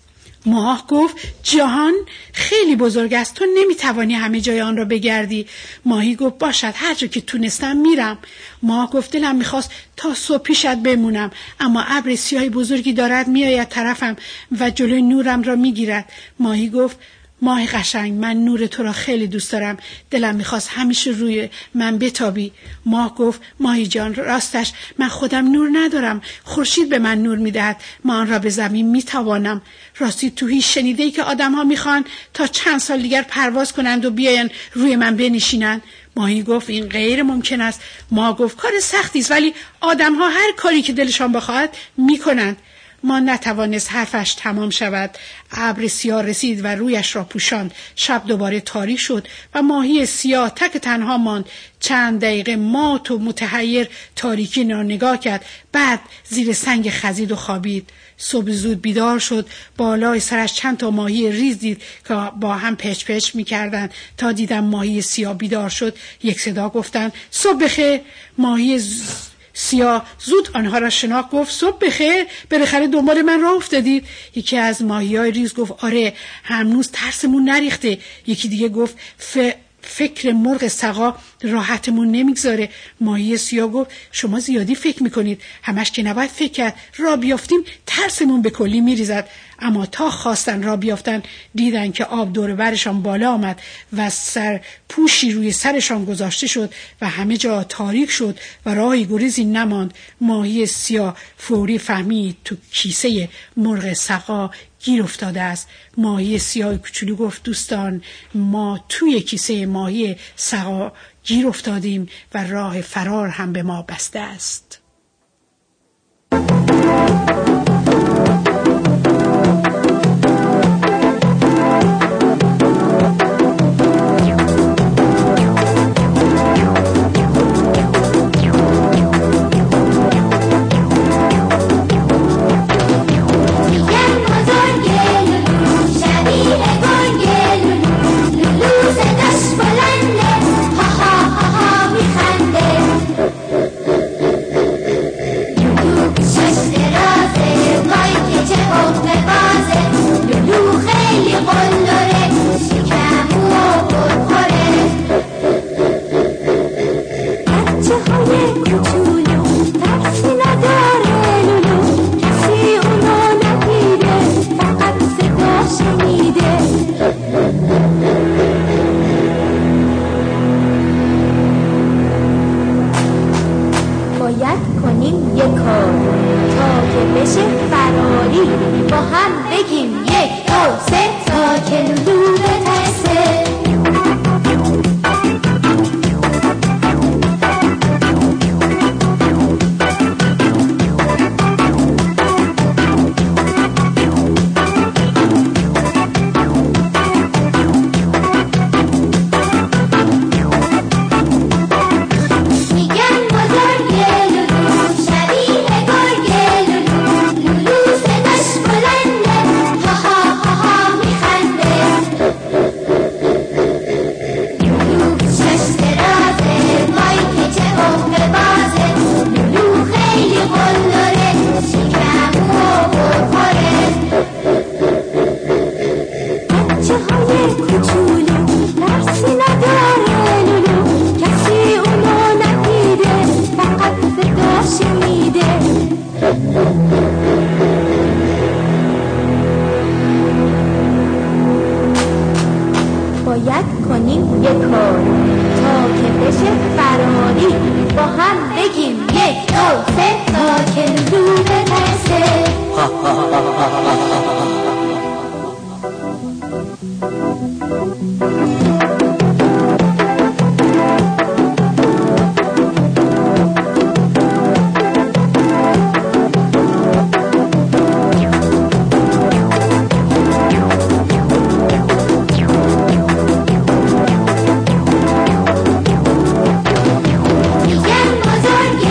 ماه گفت جهان خیلی بزرگ است، تو نمیتوانی همه جای آن را بگردی. ماهی گفت باشد، هر جا که تونستم میرم. ماه گفت دلم میخواست تا صبح پیشت بمونم، اما ابر سیاه بزرگی دارد میآید طرفم و جلوی نورم را میگیرد. ماهی گفت ماه قشنگ، من نور تو را خیلی دوست دارم، دلم میخواست همیشه روی من بتابی. ماه گفت ماهی جان، راستش من خودم نور ندارم، خورشید به من نور میدهد، من آن را به زمین میتوانم. راستی تو هیچ شنیده ای که آدم ها میخوان تا چند سال دیگر پرواز کنند و بیاین روی من بنشینند؟ ماهی گفت این غیر ممکن است. ماه گفت کار سختی است، ولی آدم ها هر کاری که دلشان بخواهد میکنند. ما نتوانست حرفش تمام شود. ابر سیاه رسید و رویش را پوشاند. شب دوباره تاریک شد و ماهی سیاه تک تنها ماند. چند دقیقه مات و متحیر تاریکی را نگاه کرد، بعد زیر سنگ خزید و خوابید. صبح زود بیدار شد، بالای سرش چند تا ماهی ریز دید که با هم پچ پچ می‌کردند. تا دیدم ماهی سیاه بیدار شد، یک صدا گفتند صبح بخیر. ماهی ز... سیاه زود آنها را شناخت، گفت صبح بخیر، بالاخره دنبال من راه افتادید. یکی از ماهی‌های ریز گفت آره، هنوز ترسمون نریخته. یکی دیگه گفت ف... فکر مرغ سقا راحتمون نمیگذاره. ماهی سیاه گفت شما زیادی فکر میکنید، همش که نباید فکر کرد، را بیافتیم ترسمون به کلی میریزد. اما تا خواستن را بیافتن دیدن که آب دور برشان بالا آمد و سر پوشی روی سرشان گذاشته شد و همه جا تاریک شد و راهی گریزی نماند. ماهی سیاه فوری فهمید تو کیسه مرغ سقا گیر افتاده است. ماهی سیاه کوچولو گفت دوستان، ما توی کیسه ماهی سقا گیر افتادیم و راه فرار هم به ما بسته است.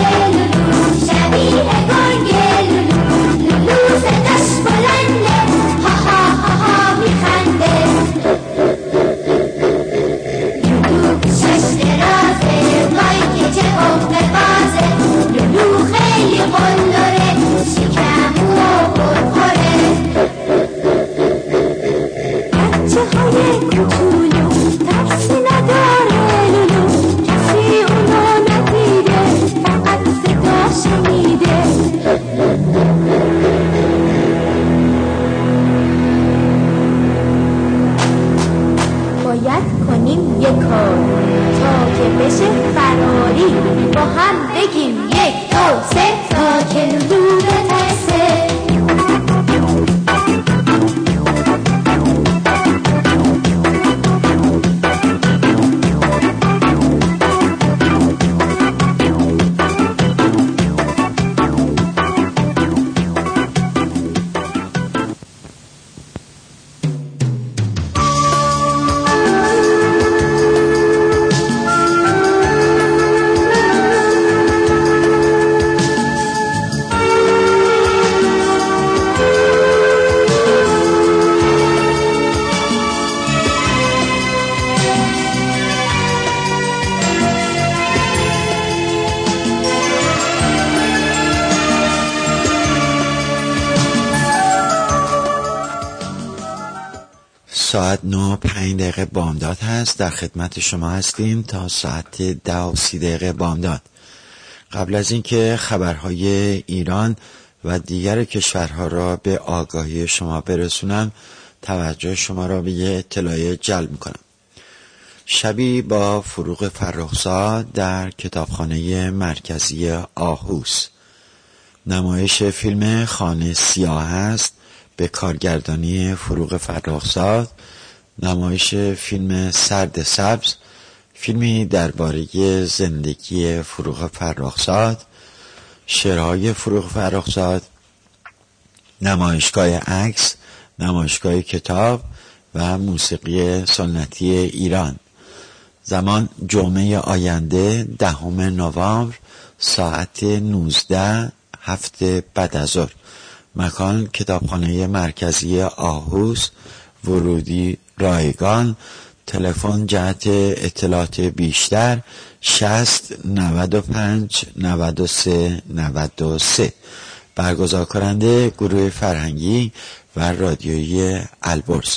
شبیه گنگ لولو، لولو صداش بلنده. سه تا که رو به تسه. ساعت نه پنج دقیقه بامداد هست. در خدمت شما هستیم تا ساعت ده و سی دقیقه بامداد. قبل از اینکه خبرهای ایران و دیگر کشورها را به آگاهی شما برسونم، توجه شما را به یه اطلاع جلب میکنم. شبی با فروغ فرخزاد در کتابخانه مرکزی آهوس نمایش فیلم خانه سیاه است به کارگردانی فروغ فرخزاد. نمایش فیلم سرد سبز، فیلمی درباره زندگی فروغ فرخزاد، شعرهای فروغ فرخزاد، نمایشگاه عکس، نمایشگاه کتاب و موسیقی سنتی ایران. زمان جمعه آینده دهم نوامبر ساعت نوزده هفته بعد از ظهر. مکان کتابخانه مرکزی آهوس، ورودی رایگان. تلفن جهت اطلاعات بیشتر شصت نود و پنج نود و سه نود و سه. برگزار کننده گروه فرهنگی و رادیویی البرز.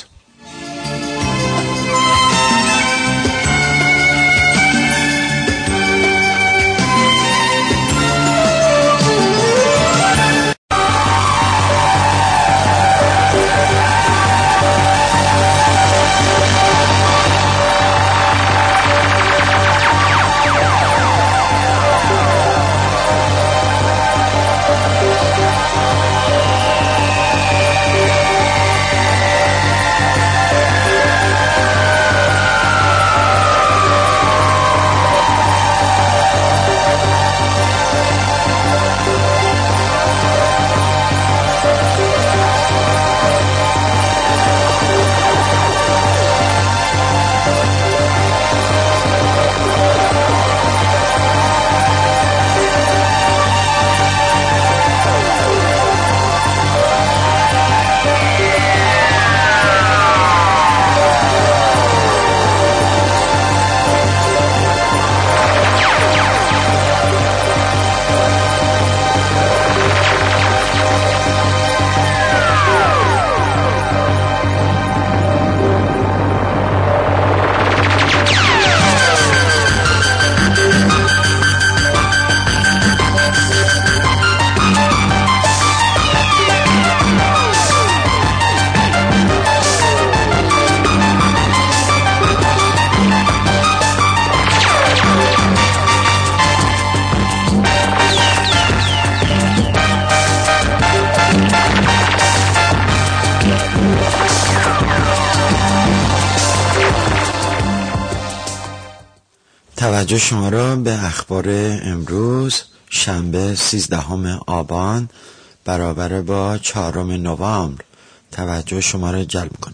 توجه شما را به اخبار امروز شنبه سیزدهم آبان برابر با چهارم نوامبر توجه شما را جلب کنم.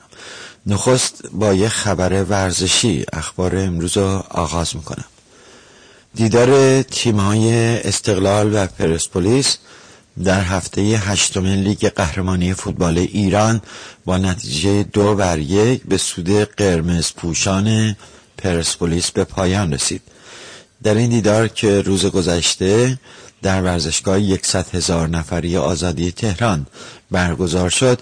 نخست با یک خبر ورزشی اخبار امروز را آغاز میکنم. دیدار تیم‌های استقلال و پرسپولیس در هفته هشتم لیگ قهرمانی فوتبال ایران با نتیجه دو بر یک به سود قرمز پوشان پرسپولیس به پایان رسید. در این دیدار که روز گذشته در ورزشگاه صد هزار نفری آزادی تهران برگزار شد،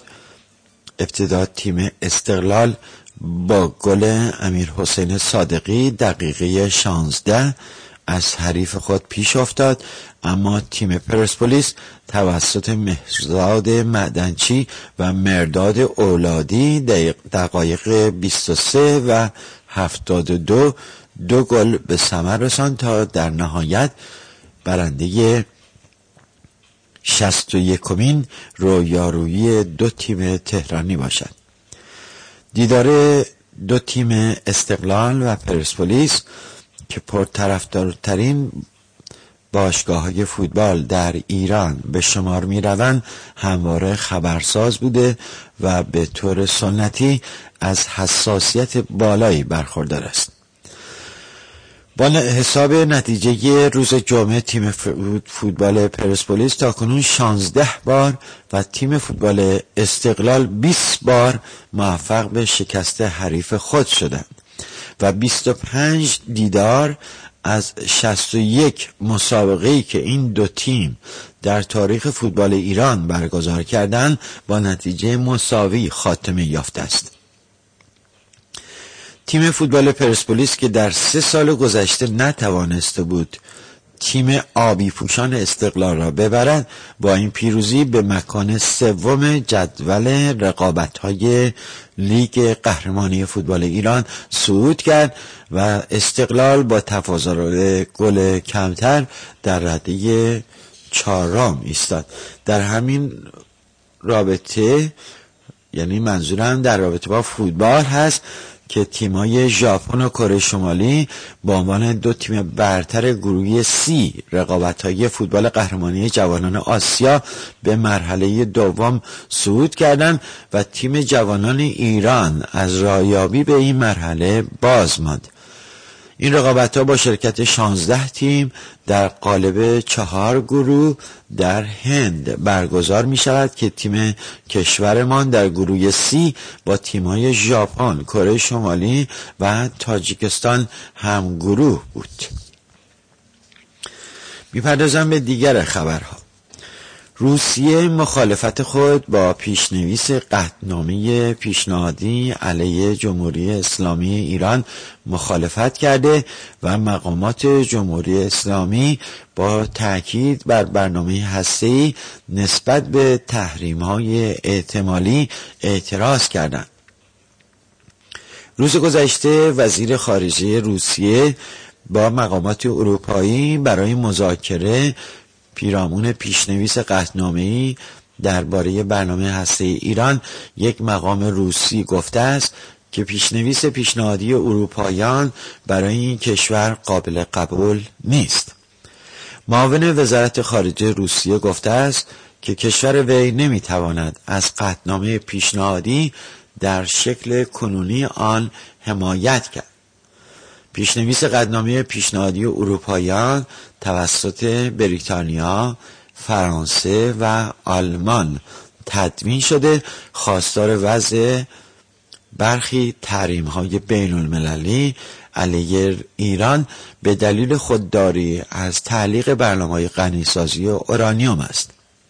ابتدا تیم استقلال با گل امیر حسین صادقی دقیقه شانزده از حریف خود پیش افتاد، اما تیم پرسپولیس توسط مهرزاد معدنچی و مرداد اولادی دقایق بیست و سه و هفتاد و دو دو گل به ثمر رساند تا در نهایت برنده شصت و یکمین رویارویی دو تیم تهرانی باشد. دیدار دو تیم استقلال و پرسپولیس که پرطرفدارترین باشگاه‌های فوتبال در ایران به شمار می‌روند همواره خبرساز بوده و به طور سنتی از حساسیت بالایی برخوردار است. با حساب نتیجه روز جمعه تیم فوتبال پرسپولیس تاکنون شانزده بار و تیم فوتبال استقلال بیست بار موفق به شکست حریف خود شدند و بیست و پنج دیدار از شصت و یک مسابقه‌ای که این دو تیم در تاریخ فوتبال ایران برگزار کردند با نتیجه مساوی خاتمه یافته است. تیم فوتبال پرسپولیس که در سه سال گذشته نتوانسته بود تیم آبی پوشان استقلال را ببرد، با این پیروزی به مکان سوم جدول رقابت‌های لیگ قهرمانی فوتبال ایران صعود کرد و استقلال با تفاضل گل کمتر در رده چهارم ایستاد. در همین رابطه، یعنی منظورم در رابطه با فوتبال هست که تیم‌های ژاپن و کره شمالی با عنوان دو تیم برتر گروه سی رقابت‌های فوتبال قهرمانی جوانان آسیا به مرحله دوم صعود کردند و تیم جوانان ایران از راهیابی به این مرحله باز ماند. این رقابت‌ها با شرکت شانزده تیم در قالب چهار گروه در هند برگزار می شود که تیم کشورمان در گروه سی با تیم‌های ژاپن، کره شمالی و تاجیکستان هم گروه بود. می‌پردازم به دیگر خبرها. روسیه مخالفت خود با پیشنویس قطعنامه پیشنهادی علیه جمهوری اسلامی ایران مخالفت کرده و مقامات جمهوری اسلامی با تأکید بر برنامه هسته‌ای نسبت به تحریم‌های احتمالی اعتراض کردند. روز گذشته وزیر خارجه روسیه با مقامات اروپایی برای مذاکره پیرامون پیشنویس قطعنامه‌ای درباره برنامه هسته‌ای ایران یک مقام روسی گفته است که پیشنویس پیشنهادی اروپاییان برای این کشور قابل قبول نیست. معاون وزارت خارجه روسیه گفته است که کشور وی نمیتواند از قطعنامه پیشنهادی در شکل کنونی آن حمایت کرد. پیشنویس قطعنامه پیشنهادی اروپاییان توسط بریتانیا، فرانسه و آلمان تدوین شده، خواستار وضع برخی تحریم‌های بین‌المللی علیه ایران به دلیل خودداری از تعلیق برنامه‌های غنیسازی اورانیوم است.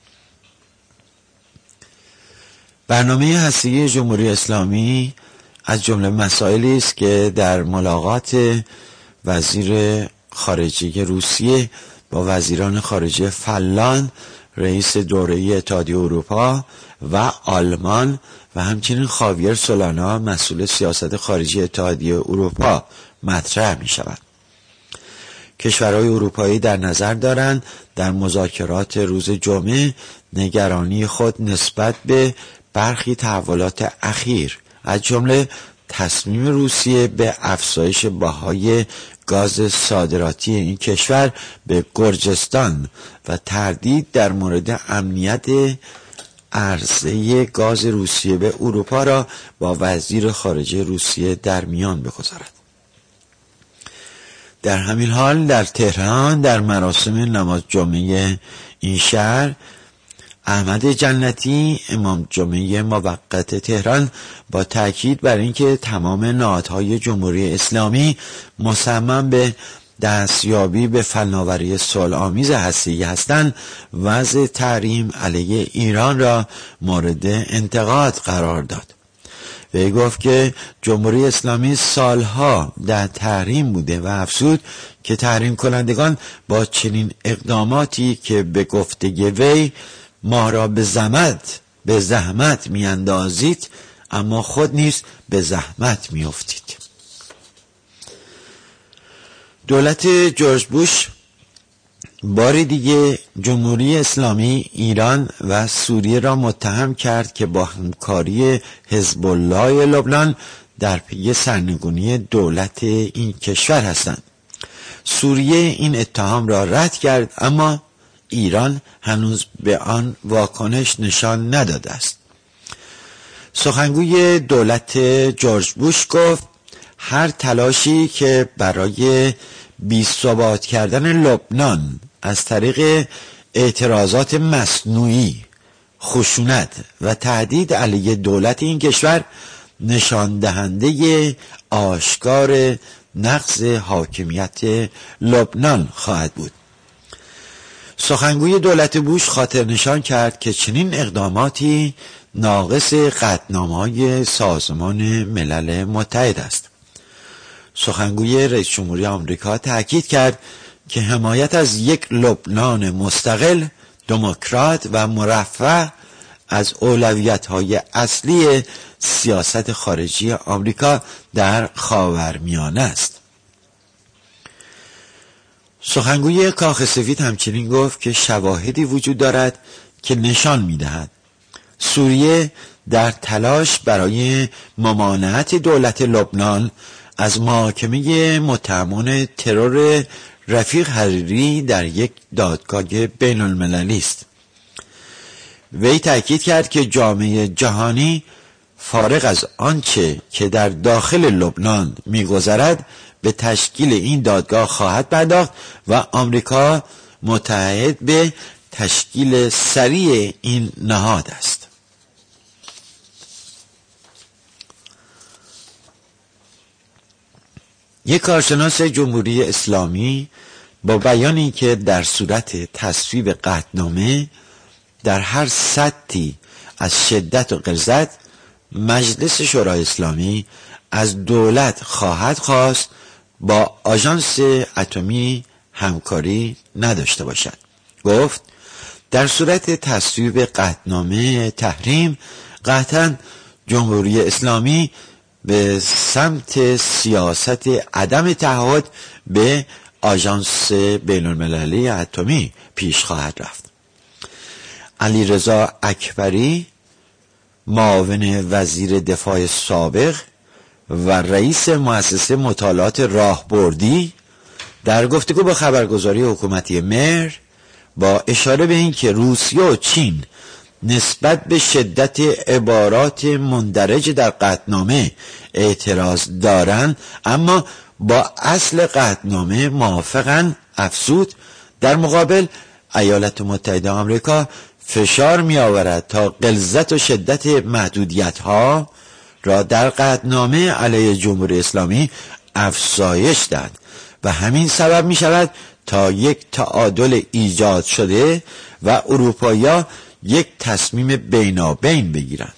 برنامه هسته‌ای جمهوری اسلامی از جمله مسائلی است که در ملاقات وزیر خارجه روسیه با وزیران خارجه فنلاند، رئیس دوره اتحادیه اروپا و آلمان و همچنین خاویر سولانا مسئول سیاست خارجی اتحادیه اروپا مطرح می شود. کشورهای اروپایی در نظر دارند در مذاکرات روز جمعه نگرانی خود نسبت به برخی تحولات اخیر از جمله تصمیم روسیه به افزایش بهای گاز صادراتی این کشور به گرجستان و تردید در مورد امنیت عرضه گاز روسیه به اروپا را با وزیر خارجه روسیه در میان بگذارد. در همین حال در تهران در مراسم نماز جمعه این شهر، احمد جنتی امام جمعه موقت تهران با تأکید بر اینکه تمام نهادهای جمهوری اسلامی مصمم به دستیابی به فناوری صلح‌آمیز هسته‌ای هستند، وضع تحریم علیه ایران را مورد انتقاد قرار داد. وی گفت که جمهوری اسلامی سالها در تحریم بوده و افزود که تحریم کنندگان با چنین اقداماتی که به گفته وی ما را به زحمت به زحمت میاندازید اما خود نیز به زحمت میافتید. دولت جورج بوش بار دیگه جمهوری اسلامی ایران و سوریه را متهم کرد که با همکاری حزب الله لبنان در پی سرنگونی دولت این کشور هستند. سوریه این اتهام را رد کرد، اما ایران هنوز به آن واکنش نشان نداده است. سخنگوی دولت جورج بوش گفت هر تلاشی که برای بی‌ثبات کردن لبنان از طریق اعتراضات مصنوعی، خشونت و تهدید علیه دولت این کشور نشان دهنده آشکار نقض حاکمیت لبنان خواهد بود. سخنگوی دولت بوش خاطر نشان کرد که چنین اقداماتی ناقص قطعنامه‌های سازمان ملل متحد است. سخنگوی رئیس جمهوری آمریکا تاکید کرد که حمایت از یک لبنان مستقل، دموکرات و مرفه از اولویت‌های اصلی سیاست خارجی آمریکا در خاورمیانه است. سخنگوی کاخ سفید همچنین گفت که شواهدی وجود دارد که نشان می‌دهد سوریه در تلاش برای ممانعت دولت لبنان از محاکمه متهمان ترور رفیق حریری در یک دادگاه بین المللی است. وی تاکید کرد که جامعه جهانی فارغ از آنچه که در داخل لبنان می‌گذرد به تشکیل این دادگاه خواهد پرداخت و آمریکا متعهد به تشکیل سریع این نهاد است. یک کارشناس جمهوری اسلامی با بیانی که در صورت تصویب قطعنامه در هر سطحی از شدت و غلظت مجلس شورای اسلامی از دولت خواهد خواست با آژانس اتمی همکاری نداشته باشد، گفت در صورت تصویب قطعنامه تحریم قطعاً جمهوری اسلامی به سمت سیاست عدم تعهد به آژانس بین المللی اتمی پیش خواهد رفت. علیرضا اکبری، معاون وزیر دفاع سابق و رئیس مؤسسه مطالعات راهبردی، در گفتگو با خبرگزاری حکومتی مهر با اشاره به این که روسیه و چین نسبت به شدت عبارات مندرج در قطعنامه اعتراض دارند اما با اصل قطعنامه موافقند، افزود در مقابل ایالات متحده آمریکا فشار می آورد تا غلظت و شدت محدودیت ها را در قطعنامه علیه جمهوری اسلامی افزایش داد و همین سبب می شود تا یک تعادل ایجاد شده و اروپایی‌ها یک تصمیم بینابین بگیرند.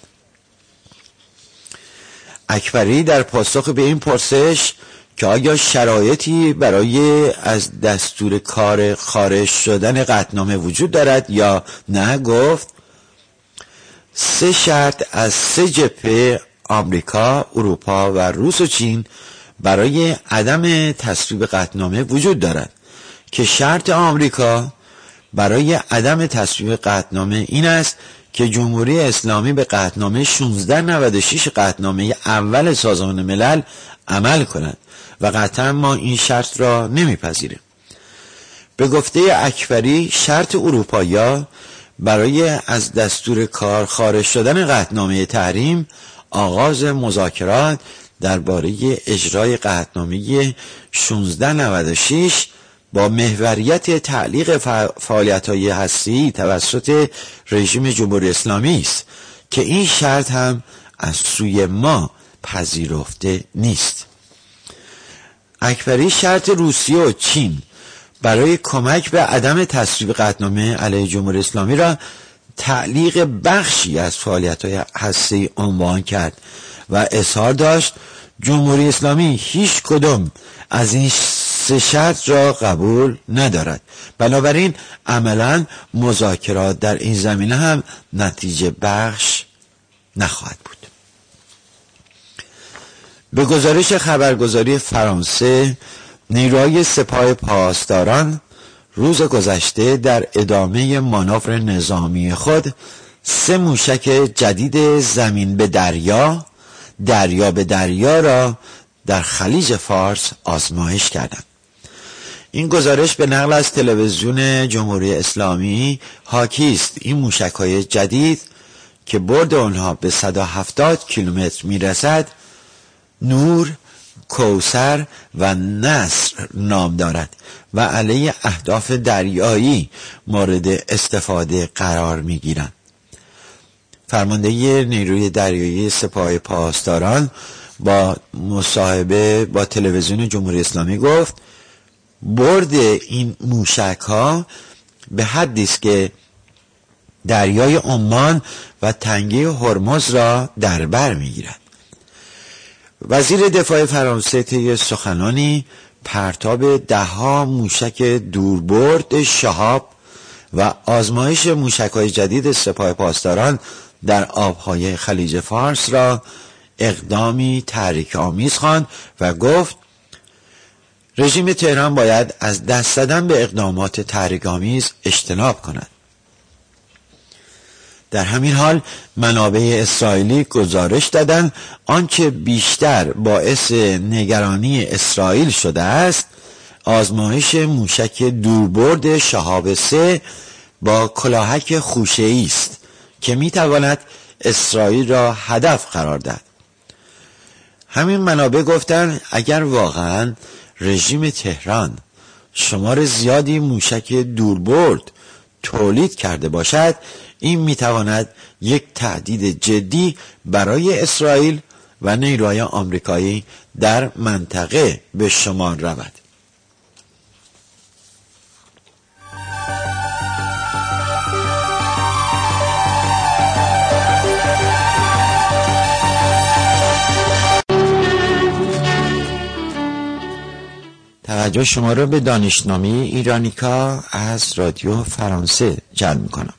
اکبری در پاسخ به این پرسش که آیا شرایطی برای از دستور کار خارج شدن قطعنامه وجود دارد یا نه، گفت سه شرط از سه جبهه آمریکا، اروپا و روس و چین برای عدم تصویب قطعنامه وجود دارد که شرط آمریکا برای عدم تصویب قطعنامه این است که جمهوری اسلامی به قطعنامه شانزده نود و شش قطعنامه اول سازمان ملل عمل کند و قطعا ما این شرط را نمیپذیریم. به گفته اکبری شرط اروپایی‌ها برای از دستور کار خارج شدن قطعنامه تحریم آغاز مذاکرات درباره اجرای قطعنامه شانزده نود و شش با محوریت تعلیق فعالیت‌های هسته‌ای توسط رژیم جمهوری اسلامی است که این شرط هم از سوی ما پذیرفته نیست. اکبری شرط روسیه و چین برای کمک به عدم تصویب قطعنامه علیه جمهوری اسلامی را تعلیق بخشی از فعالیت‌های هسته‌ای عنوان کرد و اظهار داشت جمهوری اسلامی هیچ کدام از این سه شرط را قبول ندارد، بنابراین عملاً مذاکرات در این زمینه هم نتیجه بخش نخواهد بود. به گزارش خبرگزاری فرانسه، نیروهای سپاه پاسداران روز گذشته در ادامه مانور نظامی خود سه موشک جدید زمین به دریا، دریا به دریا را در خلیج فارس آزمایش کردند. این گزارش به نقل از تلویزیون جمهوری اسلامی حاکی است. این موشک‌های جدید که برد آنها به صد و هفتاد کیلومتر میرسد، نور، کوثر و نصر نام دارد و علیه اهداف دریایی مورد استفاده قرار میگیرند. فرمانده نیروی دریایی سپاه پاسداران با مصاحبه با تلویزیون جمهوری اسلامی گفت برد این موشک ها به حدی است که دریای عمان و تنگه هرمز را در بر میگیرد. وزیر دفاع فرانسه طی سخنانی پرتاب دهها موشک دوربرد شهاب و آزمایش موشک‌های جدید سپاه پاسداران در آبهای خلیج فارس را اقدامی تحریک‌آمیز خواند و گفت رژیم تهران باید از دست زدن به اقدامات تحریک‌آمیز اجتناب کند. در همین حال منابع اسرائیلی گزارش دادند آنچه بیشتر باعث نگرانی اسرائیل شده است آزمایش موشک دوربرد شهاب سه با کلاهک خوشه‌ای است که میتواند اسرائیل را هدف قرار دهد. همین منابع گفتند اگر واقعا رژیم تهران شمار زیادی موشک دوربرد تولید کرده باشد، این میتواند یک تهدید جدی برای اسرائیل و نیروهای آمریکایی در منطقه به شمار رود. توجه شما را به دانشنامه ایرانیکا از رادیو فرانسه جلب می‌کنم.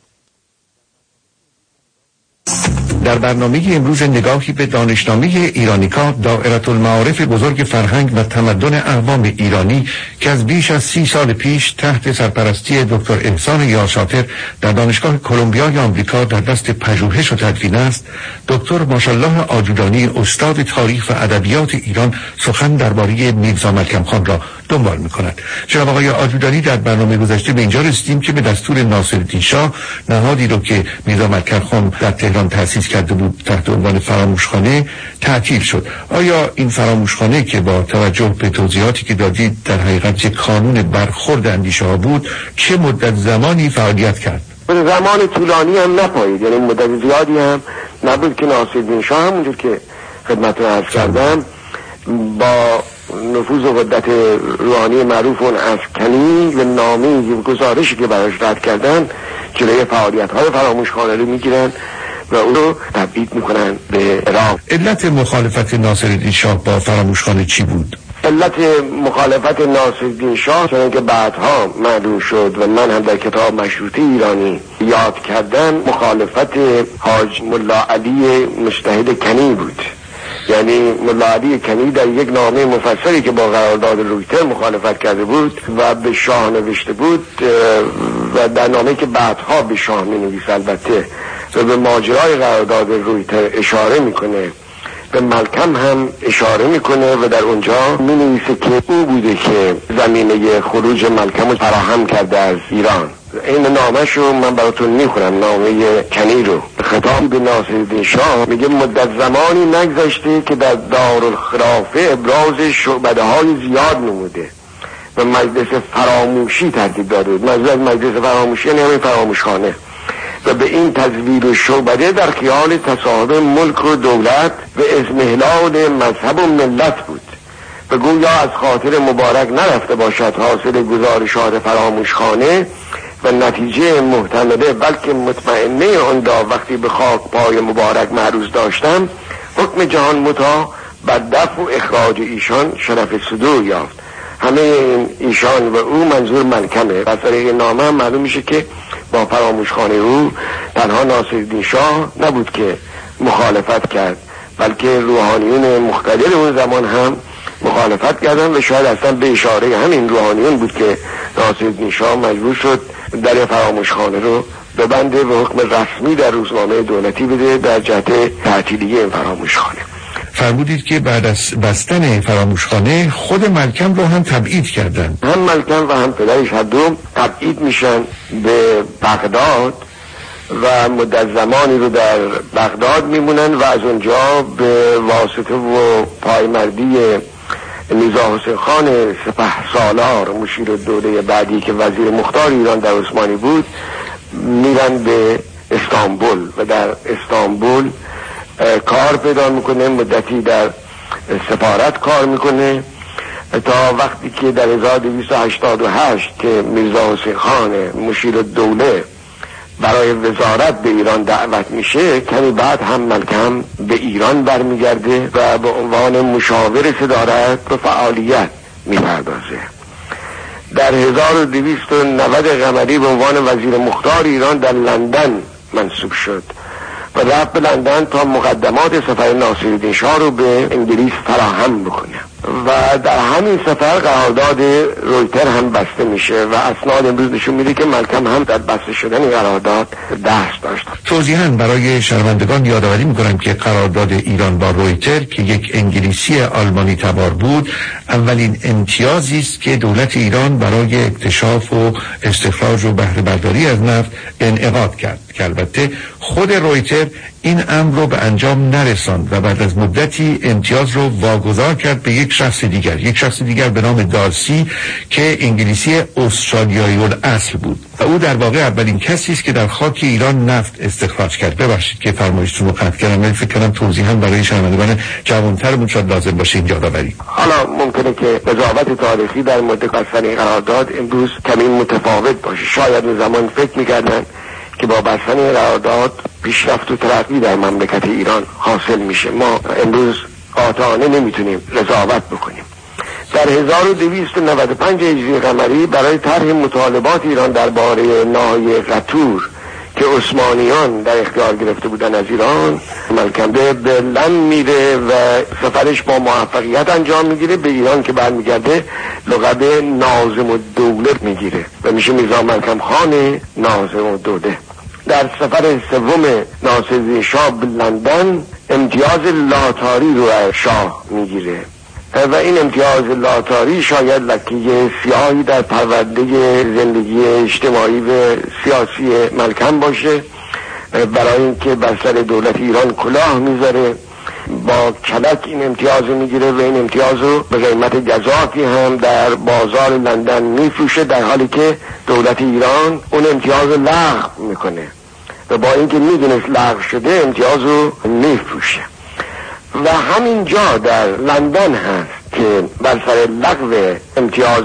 در برنامه امروز نگاهی به دانشنامه ایرانیکا، دائره المعارف بزرگ فرهنگ و تمدن اقوام ایرانی که از بیش از سی سال پیش تحت سرپرستی دکتر احسان یارشاطر در دانشگاه کلمبیای آمریکا در دست پژوهش و تدوین است، دکتر ماشاءالله آجودانی استاد تاریخ و ادبیات ایران سخن درباره میرزا ملکم خان را دنبال می‌کند. جناب آقای آجودانی، در برنامه گذشته به اینجا رسیدیم که به دستور ناصرالدین شاه نهادی رو که میرزا ملکم خان در تهران تأسیس کرده بود تحت عنوان فراموشخانه تعطیل شد. آیا این فراموشخانه که با توجه به توضیحاتی که دادید در حقیقت یک کانون برخورد اندیشه ها بود، چه مدت زمانی فعالیت کرد؟ زمان طولانی هم نپایید، یعنی مدت زیادی هم نبود که ناصرالدین شاه همونجور که خدمت رو عرض کردم با نفوذ و قدرت روحانی معروف اون افکنی و نامه گزارشی که براش رد کردن جلوی فعالیت های فراموشخانه رو میگیرن و اون رو تبعید میکنن به عراق. علت مخالفت ناصرالدین شاه با فراموشخانه چی بود؟ علت مخالفت ناصرالدین شاه چون که بعدها معلوم شد و من هم در کتاب مشروطه ایرانی یاد کردم، مخالفت حاج ملا علی مجتهد کنی بود. یعنی ملا علی کنی در یک نامه مفصلی که با قرارداد رویتر مخالفت کرده بود و به شاه نوشته بود و در نامه که بعدها به شاه می نویسه البته و به ماجرای قرارداد رویتر اشاره میکنه، به ملکم هم اشاره میکنه و در اونجا می نویسه که او بوده که زمینه خروج ملکم رو فراهم کرده از ایران. این نامه شو من براتون میخونم، نامه کنی رو. خطاب به ناصرالدین شاه میگه مدت زمانی نگذشته که در دارالخلافه ابراز شعبده های زیاد نموده و مجلس فراموشی ترتیب داده بود. منظور مجلس فراموشی یعنی همین فراموشخانه، و به این تزویر و شعبده در خیال تصاحب ملک و دولت و اضمحلال مذهب و ملت بود و گویا از خاطر مبارک نرفته باشد حاصل گزارشات فراموشخانه و نتیجه محتمله بلکه مطمئنه آن را وقتی به خاک پای مبارک معروض داشتم، حکم جهان متا بر دفع و اخراج ایشان شرف صدور یافت. همه این ایشان و او منظور ملکمه. از طریق نامه هم معلوم میشه که با فراموشخانه او تنها ناصرالدین شاه نبود که مخالفت کرد، بلکه روحانیون مختلف اون زمان هم مخالفت کردن و شاید اصلا به اشاره همین روحانیون بود که ناصرالدین شاه مجبور شد در فراموشخانه رو ببنده و حکم رسمی در روزنامه دولتی بده در جهت تعطیلی این فراموشخانه. فرمودید که بعد از بستن فراموشخانه خود ملکم رو هم تبعید کردن. هم ملکم و هم پدرش هر دو تبعید میشن به بغداد و مدت زمانی رو در بغداد میمونن و از اونجا به واسطه و پایمردی میرزا حسین خان سپهسالار مشیر الدوله بعدی که وزیر مختار ایران در عثمانی بود میرن به استانبول و در استانبول کار پیدا میکنه، مدتی در سفارت کار میکنه تا وقتی که در هزار و دویست و هشتاد و هشت که میرزا حسین خان مشیر الدوله برای وزارت به ایران دعوت میشه، کمی بعد هم ملکم به ایران برمیگرده و به عنوان مشاور صدارت به فعالیت میپردازه. در هزار و دویست و نود قمری به عنوان وزیر مختار ایران در لندن منصوب شد و رفت به لندن تا مقدمات سفر ناصرالدین شاه رو به انگلیس فراهم بکنه و در همین سفر قرارداد رویتر هم بسته میشه و اسناد امروز نشون میده که ملکم هم در بسته شدن این قرارداد دست داشت. توضیحاً برای شنوندگان یادآوری میکنم که قرارداد ایران با رویتر که یک انگلیسی آلمانی تبار بود، اولین امتیازی است که دولت ایران برای اکتشاف و استخراج و بهره برداری از نفت انعقاد کرد که البته خود رویتر این امر رو به انجام نرساند و بعد از مدتی امتیاز رو واگذار کرد به یک شخص دیگر یک شخص دیگر به نام دارسی که انگلیسی استرالیایی الاصل بود و او در واقع اولین کسی است که در خاک ایران نفت استخراج کرد. ببخشید که فرمایشتون رو قطع کردم، ولی فکر کنم توضیحاً برای شنوندگان جوان‌ترمون شاید لازم باشه این یادآوری. حالا ممکنه که قضاوت تاریخی در مورد بستن این قرارداد امروز کمی متفاوت باشه. شاید اون زمان فکر می‌کردن که با بستن این قرارداد پیشرفت و ترقی در مملکت ایران حاصل میشه. ما امروز قاطعانه نمیتونیم قضاوت بکنیم. در هزار و دویست و نود و پنج هجری قمری برای طرح مطالبات ایران درباره ناحیه قطور که عثمانیان در اختیار گرفته بودن از ایران، ملکم به برلن میره و سفرش با موفقیت انجام میگیره. به ایران که برمیگرده لقب ناظم الدوله میگیره و میشه میرزا ملکم خان ناظم الدوله. در سفر سوم ناصرالدین شاه به لندن امتیاز لاتاری رو از شاه میگیره و این امتیاز لاتاری شاید لکه سیاهی در پرونده زندگی اجتماعی و سیاسی ملکم باشه، برای اینکه بر سر دولت ایران کلاه میذاره، با کلک این امتیاز میگیره و این امتیاز رو به قیمت گزافی هم در بازار لندن میفروشه، در حالی که دولت ایران اون امتیاز رو لغو میکنه و با اینکه میدونست لغو شده امتیاز رو میفروشه. و همین جا در لندن هست که بر سر لغو امتیاز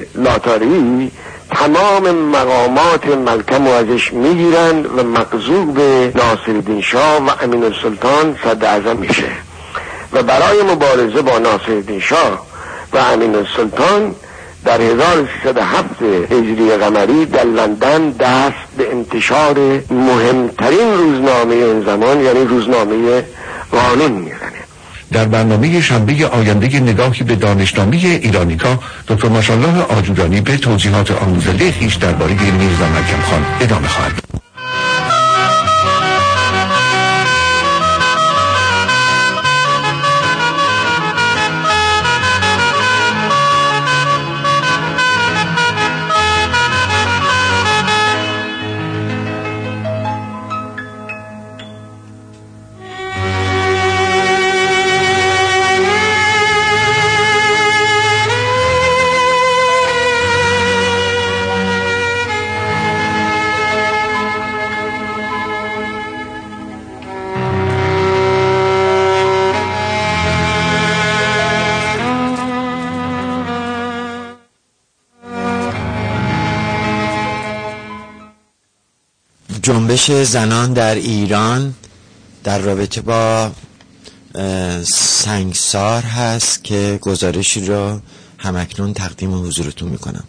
لاتاری تمام مقامات ملکم رو ازش میگیرن و مغضوب به ناصرالدین شاه و امین السلطان صدر اعظم میشه و برای مبارزه با ناصرالدین شاه و امین السلطان در هزار و سیصد و هفت هجری قمری در لندن دست به انتشار مهمترین روزنامه این زمان یعنی روزنامه قانون میزنه. در برنامه شنبه آینده نگاهی به دانشنامه ایرانیکا، دکتر ماشاءالله آجورانی به توضیحات آموزنده خویش درباره میرزا ملکم خان ادامه خواهد. جنبش زنان در ایران در رابطه با سنگسار هست که گزارشی را همکنون تقدیم حضورتون میکنم.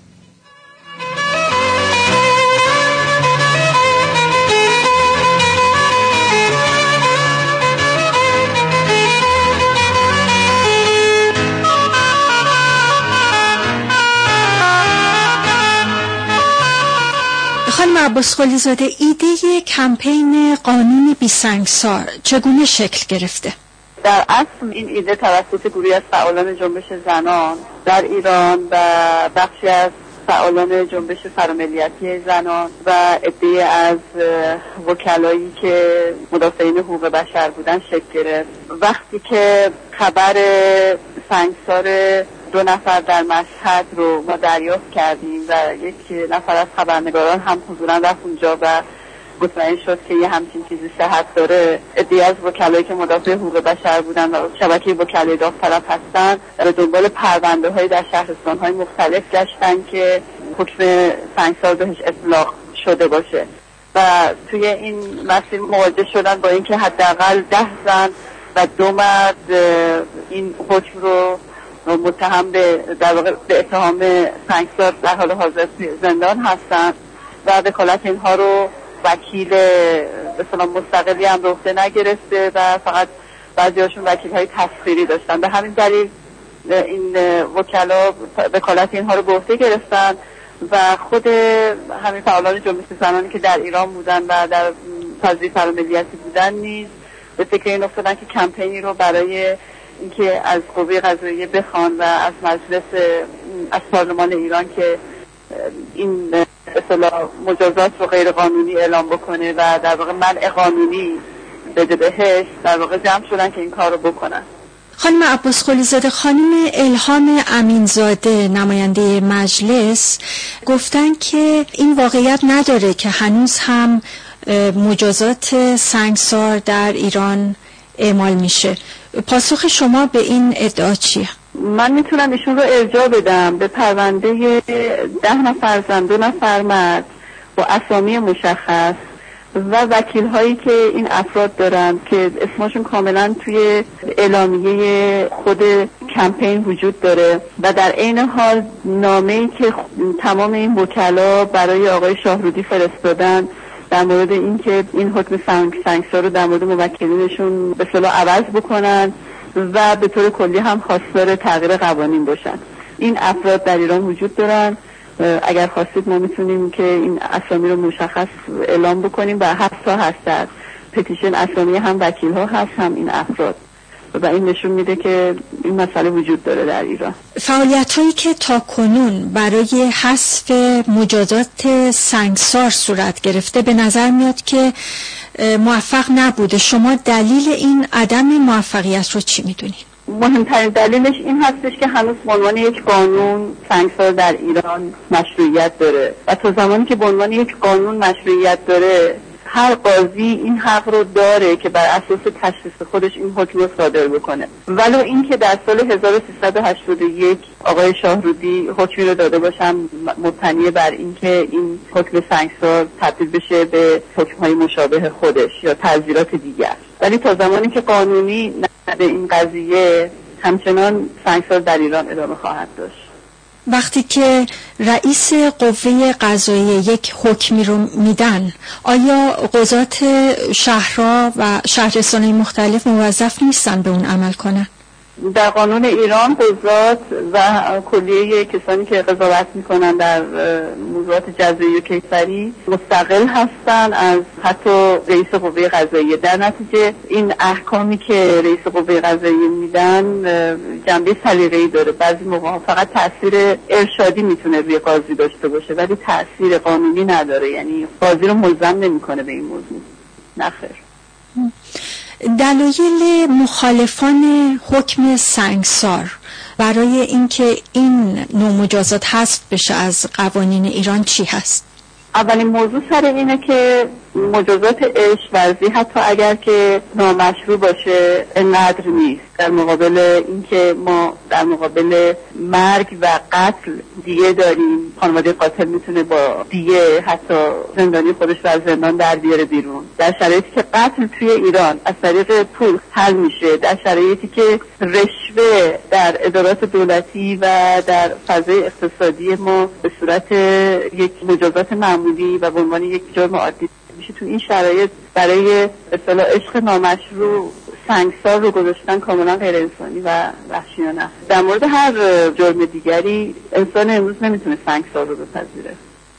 عباس قلی‌زاده، ایده کمپین قانون بی سنگسار چگونه شکل گرفته؟ در اصل این ایده توسط گروهی از فعالان جنبش زنان در ایران و بخشی از فعالان جنبش فراملیتی زنان و عده‌ای از وکلایی که مدافعین حقوق بشر بودن شکل گرفت. وقتی که خبر سنگسار دو نفر در مشهد رو ما دریافت کردیم و یک نفر از خبرنگاران هم حضوراً رفت اونجا و مطمئن شد که یه همچین چیزی صحت داره، عده‌ای از وکلایی که مدافع حقوق بشر بودن و شبکه وکلای داوطلب هستن به دنبال پرونده‌های در شهرستان‌های مختلف گشتن که حکم سنگسار بهش اطلاق شده باشه و توی این مسیر مواجه شدن با اینکه حداقل ده زن و دو مرد این حکم رو متهم به در واقع به اتهام سنگسار در حال حاضر زندان هستن و وکالت اینها رو وکیل به اصطلاح مستقلی هم به عهده نگرفته و فقط بعضی‌هاشون وکیل‌های تسخیری داشتن. به همین دلیل این وکلا وکالت اینها رو به عهده گرفتن و خود همین فعالان جنبش زنانی که در ایران بودن و در فضای فراملیتی بودن نیز به فکر این افتادن که کمپینی رو برای اینکه از قوه قضاییه بخوان و از مجلس از پارلمان ایران که این اصطلاح مجازات رو غیر قانونی اعلام بکنه و در واقع منع قانونی بده بهش، در واقع جمع شدن که این کار رو بکنن. خانم عباس قلی‌زاده، خانم الهام امینزاده نماینده مجلس گفتن که این واقعیت نداره که هنوز هم مجازات سنگسار در ایران اعمال میشه. پاسخ شما به این ادعا چیه؟ من میتونم ایشون رو ارجاع بدم به پرونده ده نفر زن دو نفر مرد با اسامی مشخص و وکیل هایی که این افراد دارن که اسمشون کاملا توی اعلامیه خود کمپین وجود داره و در عین حال نامه‌ای که تمام این وکلا برای آقای شاهرودی فرستادن در مورد اینکه این حکم سنگسار رو در مورد موکلینشون به اصطلاح عوض بکنن و به طور کلی هم خواستار تغییر قوانین باشن. این افراد در ایران وجود دارن. اگر خواستید ما میتونیم که این اسامی رو مشخص اعلام بکنیم و هفت تا هست پتیشن اسامی هم وکیل ها هست هم این افراد و این نشون میده که این مسئله وجود داره در ایران. فعالیت هایی که تا کنون برای حذف مجازات سنگسار صورت گرفته به نظر میاد که موفق نبوده. شما دلیل این عدم موفقیت رو چی میدونید؟ مهمترین دلیلش این هستش که هنوز به عنوان یک قانون سنگسار در ایران مشروعیت داره و تا زمانی که به عنوان یک قانون مشروعیت داره هر قاضی این حق رو داره که بر اساس تشخیص خودش این حکم رو صادر بکنه. ولو این که در سال هزار و سیصد و هشتاد و یک آقای شاهرودی حکمی رو داده باشن مبتنی بر اینکه این حکم سنگسار تبدیل بشه به حکم‌های مشابه خودش یا تعزیرات دیگر، ولی تا زمانی که قانونی به این قضیه همچنان سنگسار در ایران ادامه خواهد داشت. وقتی که رئیس قوه قضاییه یک حکمی رو میدن، آیا قضات شهرها و شهرستان‌های مختلف موظف نیستن به اون عمل کنن؟ در قانون ایران قضات و کلیه کسانی که قضاوت میکنن در موضوعات جزایی و کیفری مستقل هستن از حتی رئیس قوه قضاییه. در نتیجه این احکامی که رئیس قوه قضاییه میدن جنبه سلیقه‌ای داره. بعضی موقع فقط تاثیر ارشادی میتونه روی قاضی داشته باشه ولی تاثیر قانونی نداره، یعنی قاضی رو ملزم نمیکنه به این موضوع. نخیر. دلایل مخالفان حکم سنگسار برای اینکه این نوع مجازات حذف بشه از قوانین ایران چی هست؟ اولین موضوع سر اینه که مجازات عشق ورزی حتی اگر که نامشروع باشه انقدر نیست در مقابل اینکه ما در مقابل مرگ و قتل دیگه داریم. خانواده قاتل میتونه با دیگه حتی زندانی خودش رو از زندان در بیاره بیرون. در شرایطی که قتل توی ایران از طریق پول حل میشه، در شرایطی که رشوه در ادارات دولتی و در فضای اقتصادی ما به صورت یک مجازات معمولی و به عنوان یک جرم عادی میشه، تو این شرایط برای اصطلاح عشق نامشروع سنگسار رو گذاشتن کاملا غیر انسانی و وحشیانه. در مورد هر جرم دیگری انسان امروز نمیتونه سنگسار رو بپذیره.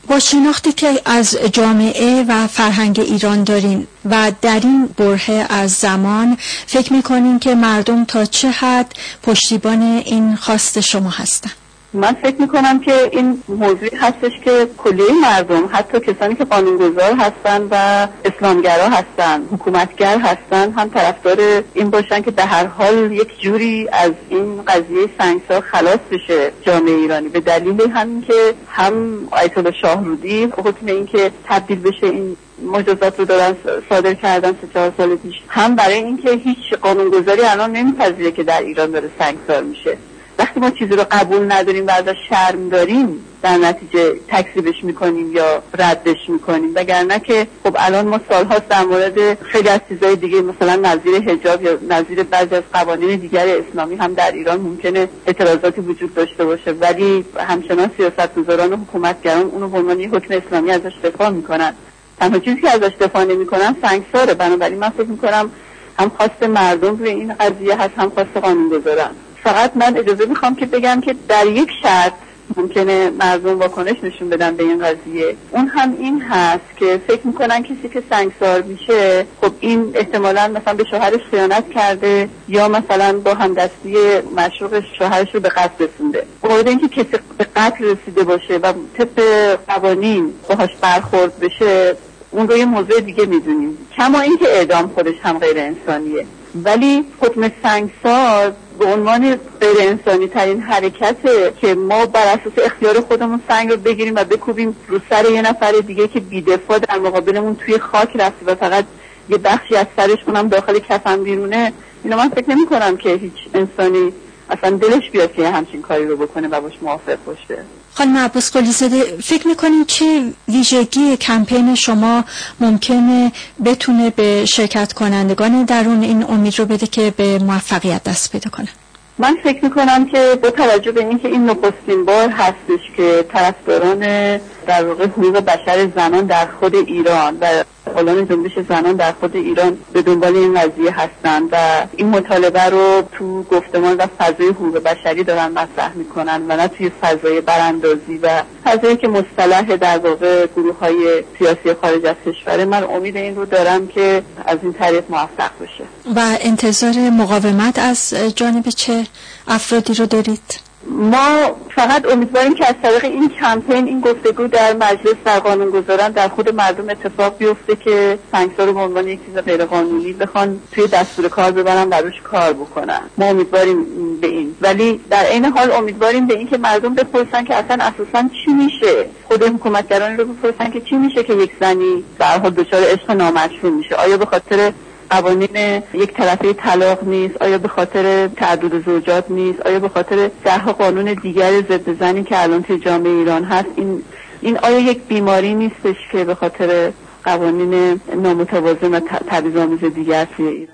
با شناختی که از جامعه و فرهنگ ایران دارین و در این برهه از زمان فکر میکنین که مردم تا چه حد پشتیبان این خواست شما هستن؟ من فکر میکنم که این موضوعی هستش که کلیه مردم، حتی کسانی که قانونگذار هستن و اسلامگرا هستن، حکومتگر هستن، هم طرفدار این باشن که به هر حال یک جوری از این قضیه سنگسار خلاص بشه جامعه ایرانی، به دلیل همین که هم آیت الله شاهرودی حکم این که تبدیل بشه این مجازات رو دارن صادر کردن سه چهار سال پیش، هم برای اینکه هیچ قانونگذاری الان نمیپذیره که در ایران داره سنگسار میشه. وقتی ما چیزی رو قبول نداریم و ازش شرم داریم، در نتیجه تکذیبش میکنیم یا ردش میکنیم، وگرنه که خب الان ما سالهاست در مورد خیلی از چیزهای دیگه، مثلا نظیر حجاب یا نظیر بعضی از قوانین دیگر اسلامی هم در ایران ممکنه اعتراضاتی وجود داشته باشه، ولی همچنان سیاستگزاران و حکومتگران اونو به عنوان حکم اسلامی ازش دفاع میکنن. تنها چیزی که ازش دفاع نمیکنن سنگساره. بنابراین من فکر میکنم هم خواست مردم به این قضیه هست، هم خواست قانونگذاران. فقط من اجازه میخوام که بگم که در یک شرط ممکنه مردم واکنش نشون بدن به این قضیه، اون هم این هست که فکر میکنن کسی که سنگسار میشه خب این احتمالاً مثلا به شوهرش خیانت کرده یا مثلا با همدستی مشروق شوهرش رو به قتل رسونده. مورد اینکه کسی به قتل رسیده باشه و طبق قوانین باهاش برخورد بشه، اون رو یه موضوع دیگه میدونیم، کما اینکه اعدام خودش هم غیر انسانیه. ولی حکم سنگسار به عنوان غیر انسانی ترین حرکته که ما بر اساس اختیار خودمون سنگ رو بگیریم و بکوبیم رو سر یه نفر دیگه که بی‌دفاع در مقابلمون توی خاک رفته و فقط یه بخشی از سرش اونم داخل کفن بیرونه، اینا من فکر نمی کنم که هیچ انسانی اصلا دلش بیاد که همچین کاری رو بکنه و باش موافق باشه. خانم عباس قلی زاده، فکر میکنید چه ویژگی کمپین شما ممکنه بتونه به شرکت کنندگان درون این امید رو بده که به موفقیت دست پیدا کنه؟ من فکر میکنم که با توجه به اینکه این نخستین بار هستش که طرفداران در واقع حقوق بشر زنان در خود ایران و فعالان جنبش زنان در خود ایران به دنبال این قضیه هستن و این مطالبه رو تو گفتمان و فضای حقوق بشری دارن مطرح میکنن و نه توی فضای براندازی و فضایی که مصطلح در واقع گروه‌های سیاسی خارج از کشور. من امید این رو دارم که از این طریق موفق بشه. و انتظار مقاومت از جانب چه افرادی رو دارید؟ ما فقط امیدواریم که از طریق این کمپین، این گفتگو در مجلس در قانونگذاران در خود مردم اتفاق بیفته که سنگسار رو به عنوان یک چیز غیر قانونی بخوان توی دستور کار ببرن و روش کار بکنن. ما امیدواریم به این، ولی در عین حال امیدواریم به این که مردم بپرسن که اصلا اساسا چی میشه، خود حکومتگران رو بپرسن که چی میشه که یک زنی به هر حال دچار عشق نامشروع میشه. آیا به خاطر قوانین یک طرفه طلاق نیست؟ آیا به خاطر تعدد زوجات نیست؟ آیا به خاطر ده قانون دیگر ضد زنی که الان توی جامعه ایران هست؟ این این آیا یک بیماری نیستش که به خاطر قوانین نامتوازن و تبعیض‌آمیز دیگر توی ایران؟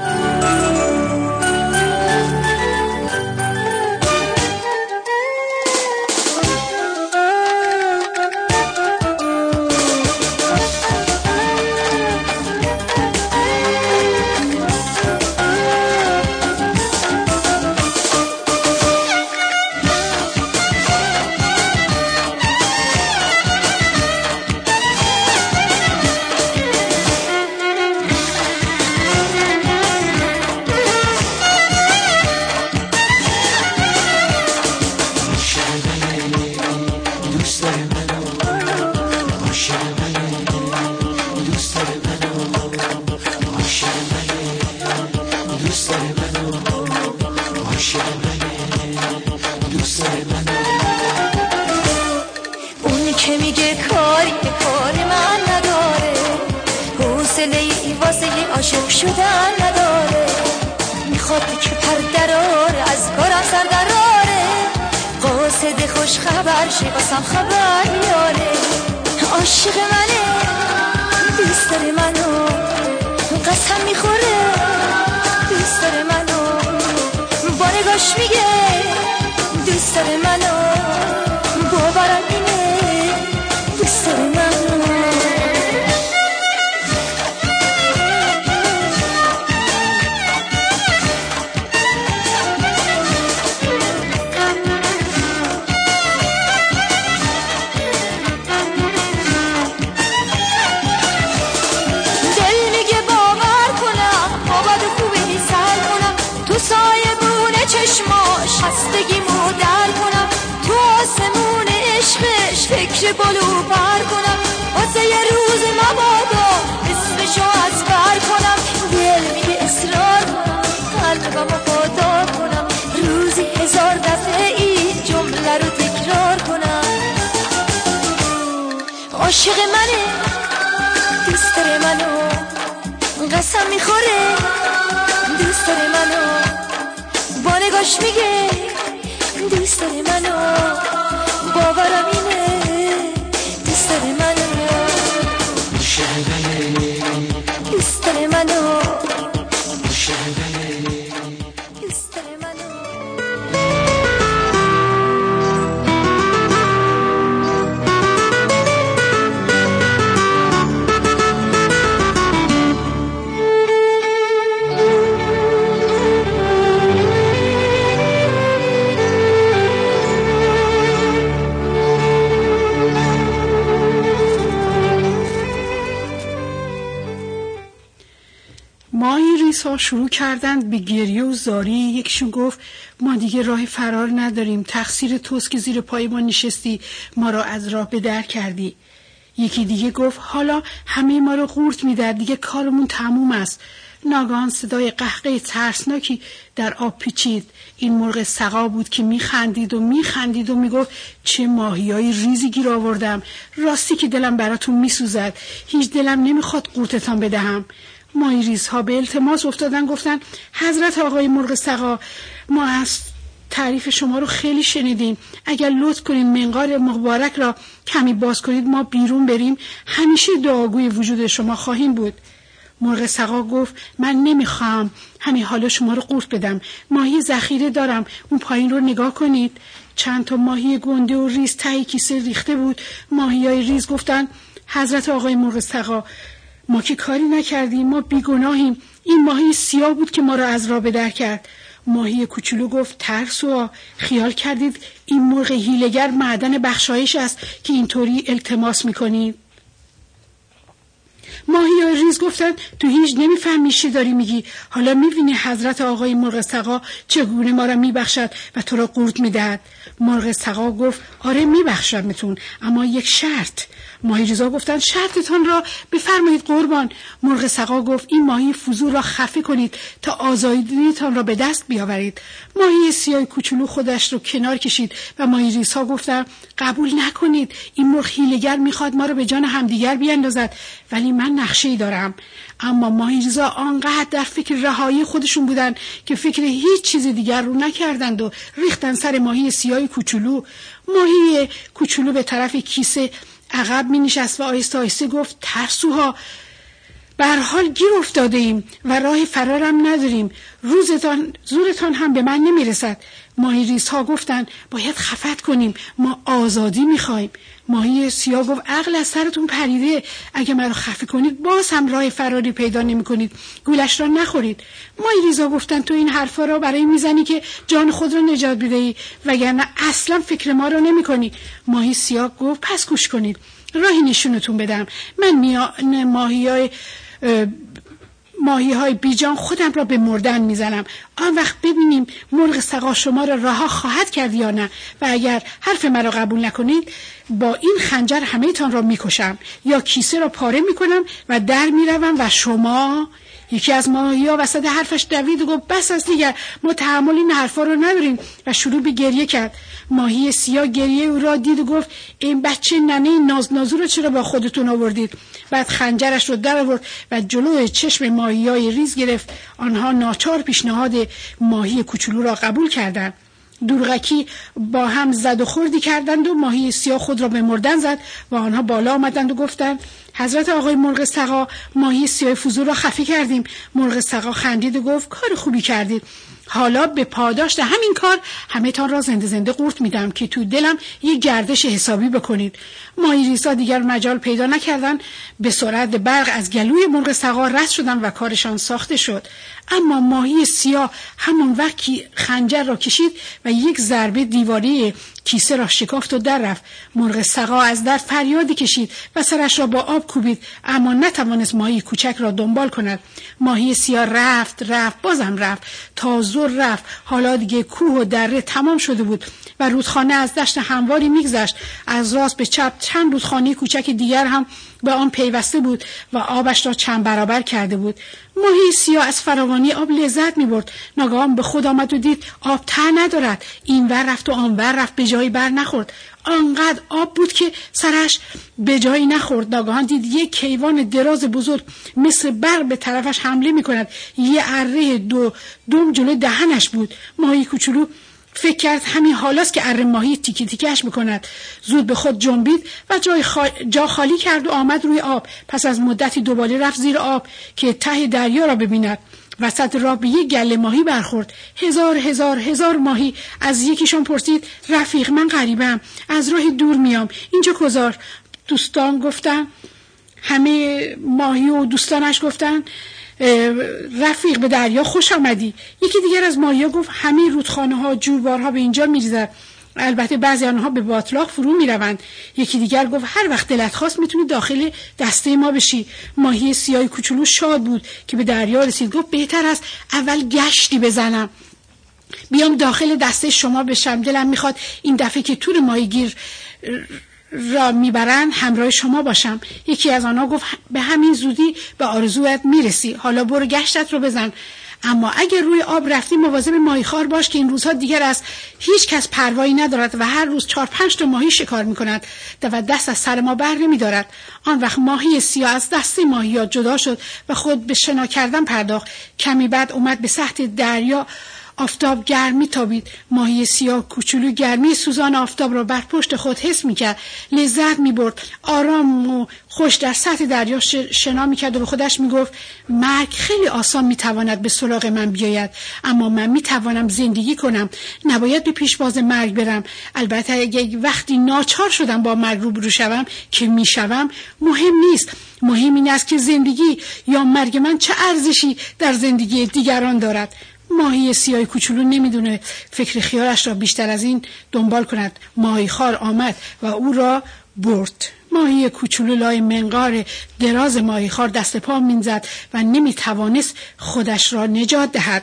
عاشق شدن نداره، میخواد که پردراره از کارم سردراره، قاصد خوش خبر شی قسم خبر یاره. عاشق منه، دوست داره منو، قسم میخوره دوست داره منو، با نگاش میگه دوست داره منو، باورم اینه دوست داره منو. باش خستگیمو در کنم، تو آسمون عشقش فکر بلو پر کنم، واسه یه روز مبادا اسمشو از بر کنم، دل میگه اصرار کنم قلبمو پادار کنم، روزی هزار دفعه این جمله رو تکرار کنم. عاشق منه دوست داره منو، قسم میخوره دوست داره منو، با نگاش میگه دوست داره منو، باورم اینه دوست داره منو، دوست داره منو، دوست داره منو. ماهی ریزها شروع کردند به گریه و زاری. یکیشون گفت ما دیگه راه فرار نداریم، تقصیر توست که زیر پای ما نشستی، ما را از راه به در کردی. یکی دیگه گفت حالا همه ما رو قورت میدن، دیگه کارمون تموم است. ناگهان صدای قهقه ترسناکی در آب پیچید. این مرغ سقا بود که میخندید و میخندید و میگفت چه ماهیای ریزی گیر آوردم، راستی که دلم براتون میسوزد، هیچ دلم نمیخواد قورتتان بدهم. ماهی ریزها به التماس افتادن، گفتن حضرت آقای مرغ سقا، ما از تعریف شما رو خیلی شنیدیم، اگر لطف کنید منقار مبارک را کمی باز کنید ما بیرون بریم، همیشه دعاگوی وجود شما خواهیم بود. مرغ سقا گفت من نمیخوام همین حالا شما رو قورت بدم، ماهی ذخیره دارم، اون پایین رو نگاه کنید. چند تا ماهی گنده و ریز ته کیسه ریخته بود. ماهیای ریز گفتن حضرت آقای مرغ سقا، ما که کاری نکردیم، ما بیگناهیم، این ماهی سیاه بود که ما را از راه به در کرد. ماهی کوچولو گفت ترسوا، خیال کردید این مرغ هیله‌گر معدن بخشایش است که اینطوری التماس میکنید؟ ماهیای ریز گفتن تو هیچ نمیفهمی چی داری میگی، حالا میبینی حضرت آقای مرغ سقا چگونه ما را میبخشد و تو را قورت میدهد. مرغ سقا گفت آره میبخشمتون، اما یک شرط. ماهی ریزا گفتن شرطتان را بفرمایید قربان. مرغ سقا گفت این ماهی فضول را خفه کنید تا آزادیتان را به دست بیاورید. ماهی سیاه کوچولو خودش رو کنار کشید و ماهی ریزها گفتن قبول نکنید، این مرغ حیله‌گر میخواد ما را به جان همدیگر بیاندازد، ولی من نقشه‌ای دارم. اما ماهی ریزا آنقدر در فکر رهایی خودشون بودن که فکر هیچ چیز دیگر رو نکردند و ریختن سر ماهی سیاه کوچولو. ماهی کوچولو به طرف کیسه عقب می نشست و آهسته آهسته گفت ترسوها، به هر حال گیر افتاده ایم و راه فرارم نداریم، روزتان زورتان هم به من نمی رسد. ماهی ریزها گفتن باید خفت کنیم، ما آزادی می خواهیم. ماهی سیاه گفت عقل از سرتون پریده، اگه من رو خفه کنید باز هم راه فراری پیدا نمی کنید، گولش را نخورید. ماهی ریزها گفتن تو این حرفا را برای میزنی که جان خود را نجات بدهی، وگرنه اصلا فکر ما را نمی کنی. ماهی سیاه گفت پس گوش کنید، راهی نشونتون بدم. من میان ماهی های ماهی های بیجان خودم را به مردن میزنم، آن وقت ببینیم مرغ سقا شما را رها خواهد کرد یا نه، و اگر حرف مرا قبول نکنید با این خنجر همه تان را میکشم یا کیسه را پاره میکنم و در میروم و شما. یکی از ماهی ها وسط حرفش دوید و گفت بس از دیگر، ما تحمل این حرفا رو نداریم و شروع به گریه کرد. ماهی سیاه گریه او را دید و گفت این بچه ننه ناز نازو رو چرا با خودتون آوردید؟ بعد خنجرش رو در آورد و جلوی چشم ماهیای ریز گرفت. آنها ناچار پیشنهاد ماهی کوچولو را قبول کردند. دورغکی با هم زد و خوردی کردند و ماهی سیاه خود را به مردن زد و آنها بالا آمدند و گفتند حضرت آقای مرغ سقا، ماهی سیاه فضول را خفه کردیم. مرغ سقا خندید و گفت کار خوبی کردید، حالا به پاداش همین کار همه تان را زنده زنده قورت میدم که تو دلم یک گردش حسابی بکنید. ماهی ریزا دیگر مجال پیدا نکردن، به سرعت برق از گلوی مرغ سقا رد شدن و کارشان ساخته شد. اما ماهی سیاه همون وقت خنجر را کشید و یک ضربه دیواری کیسه را شکافت و در رفت. مرغ سقا از در فریادی کشید و سرش را با آب کوبید، اما نتوانست ماهی کوچک را دنبال کند. ماهی سیاه رفت رفت بازم رفت تا ظهر رفت. حالا دیگه کوه و دره تمام شده بود و رودخانه از دشت همواری میگذشت. از راست به چپ چند رودخانه کوچک دیگر هم به آن پیوسته بود و آبش را چند برابر کرده بود. ماهی سیاه از فراوانی آب لذت می‌برد. ناگهان به خود آمد و دید آب ته ندارد. این ور رفت و آن ور رفت، به جایی بر نخورد. آنقدر آب بود که سرش به جایی نخورد. ناگهان دید یک کیوان دراز بزرگ مثل برق به طرفش حمله می‌کند. یه اره دو دم جلوی دهنش بود. ماهی کوچولو فکر کرد همین حالاست که اره ماهی تیکی تیکش میکند. زود به خود جنبید و جای خال... جا خالی کرد و آمد روی آب. پس از مدتی دوباره رفت زیر آب که ته دریا را ببیند. وسط راه به یک گله ماهی برخورد. هزار هزار هزار ماهی. از یکیشون پرسید رفیق من غریبم، از راه دور میام، اینجا کجا؟ دوستان گفتن، همه ماهی و دوستانش گفتن رفیق به دریا خوش آمدی. یکی دیگر از ماهی‌ها گفت همین رودخانه ها جویبارها به اینجا میریزند، البته بعضی آنها به باطلاق فرو میروند. یکی دیگر گفت هر وقت دلت خواست میتونی داخل دسته ما بشی. ماهی سیاه کوچولو شاد بود که به دریا رسید. گفت بهتر است اول گشتی بزنم، بیام داخل دسته شما بشم. دلم میخواد این دفعه که تور ماهیگیر را میبرن همراه شما باشم. یکی از آنها گفت به همین زودی به آرزویت میرسی، حالا برو گشتت رو بزن. اما اگر روی آب رفتی مواظب ماهیخوار باش که این روزها دیگر از هیچ کس پروایی ندارد و هر روز چهار پنج تا ماهی شکار میکند و دست از سر ما بر نمیدارد. آن وقت ماهی سیاه از دسته ماهیات جدا شد و خود به شنا کردن پرداخت. کمی بعد اومد به سطح دریا. آفتاب گرمی تابید. ماهی سیاه کوچولو گرمی سوزان آفتاب را بر پشت خود حس میکرد. لذت میبرد. آرام و خوش در سطح دریا شنا میکرد و به خودش میگفت مرگ خیلی آسان میتواند به سراغ من بیاید، اما من میتوانم زندگی کنم. نباید به پیشواز مرگ برم. البته اگه وقتی ناچار شدم با مرگ روبرو شوم که میشوم، مهم نیست. مهم این است که زندگی یا مرگ من چه ارزشی در زندگی دیگران دارد. ماهی سیاه کوچولو نمیدونه فکر خیالش را بیشتر از این دنبال کند. ماهی خار آمد و او را برد. ماهی کوچولو لای منقار دراز ماهی خار دست پا می‌زد و نمیتوانست خودش را نجات دهد.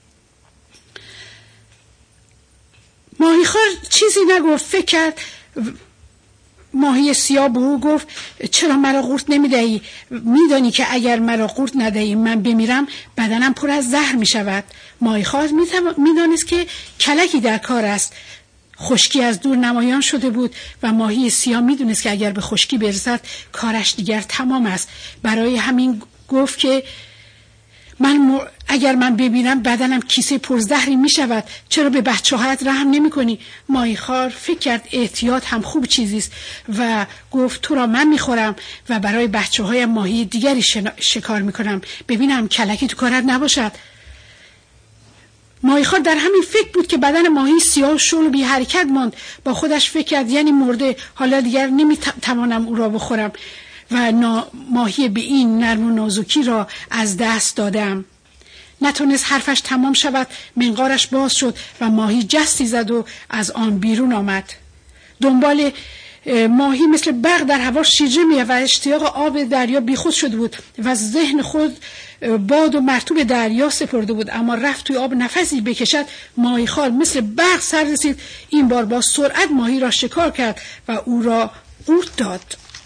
ماهی خار چیزی نگفت. فکر کرد. ماهی سیاه به او گفت چرا مرا قورت نمیدهی؟ میدانی که اگر مرا قورت ندهی من بمیرم بدنم پر از زهر میشود. ماهی خار میدانست که کلکی در کار است. خشکی از دور نمایان شده بود و ماهی سیاه میدونست که اگر به خشکی برسد کارش دیگر تمام است. برای همین گفت که من م... اگر من ببینم بدنم کیسه پرزهری می شود، چرا به بچه هایت رحم نمی کنی؟ ماهیخوار فکر کرد احتیاط هم خوب چیزیست و گفت تو را من می خورم و برای بچه های ماهی دیگری شنا... شکار می کنم، ببینم کلکی تو کارت نباشد. ماهیخوار در همین فکر بود که بدن ماهی سیاه و شل و بی حرکت ماند. با خودش فکر کرد یعنی مرده، حالا دیگر نمی توانم او را بخورم و ماهی به این نرم و نازکی را از دست دادم. نتونست حرفش تمام شود، منقارش باز شد و ماهی جستی زد و از آن بیرون آمد. دنبال ماهی مثل برق در هوا شیرجه می و اشتیاق آب دریا بیخود شده بود و ذهن خود باد و مرطوب دریا سپرده بود. اما رفت توی آب نفسی بکشد، ماهی خال مثل برق سر رسید. این بار با سرعت ماهی را شکار کرد و او را قورت داد.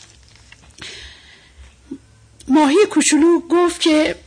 ماهی کوچولو گفت که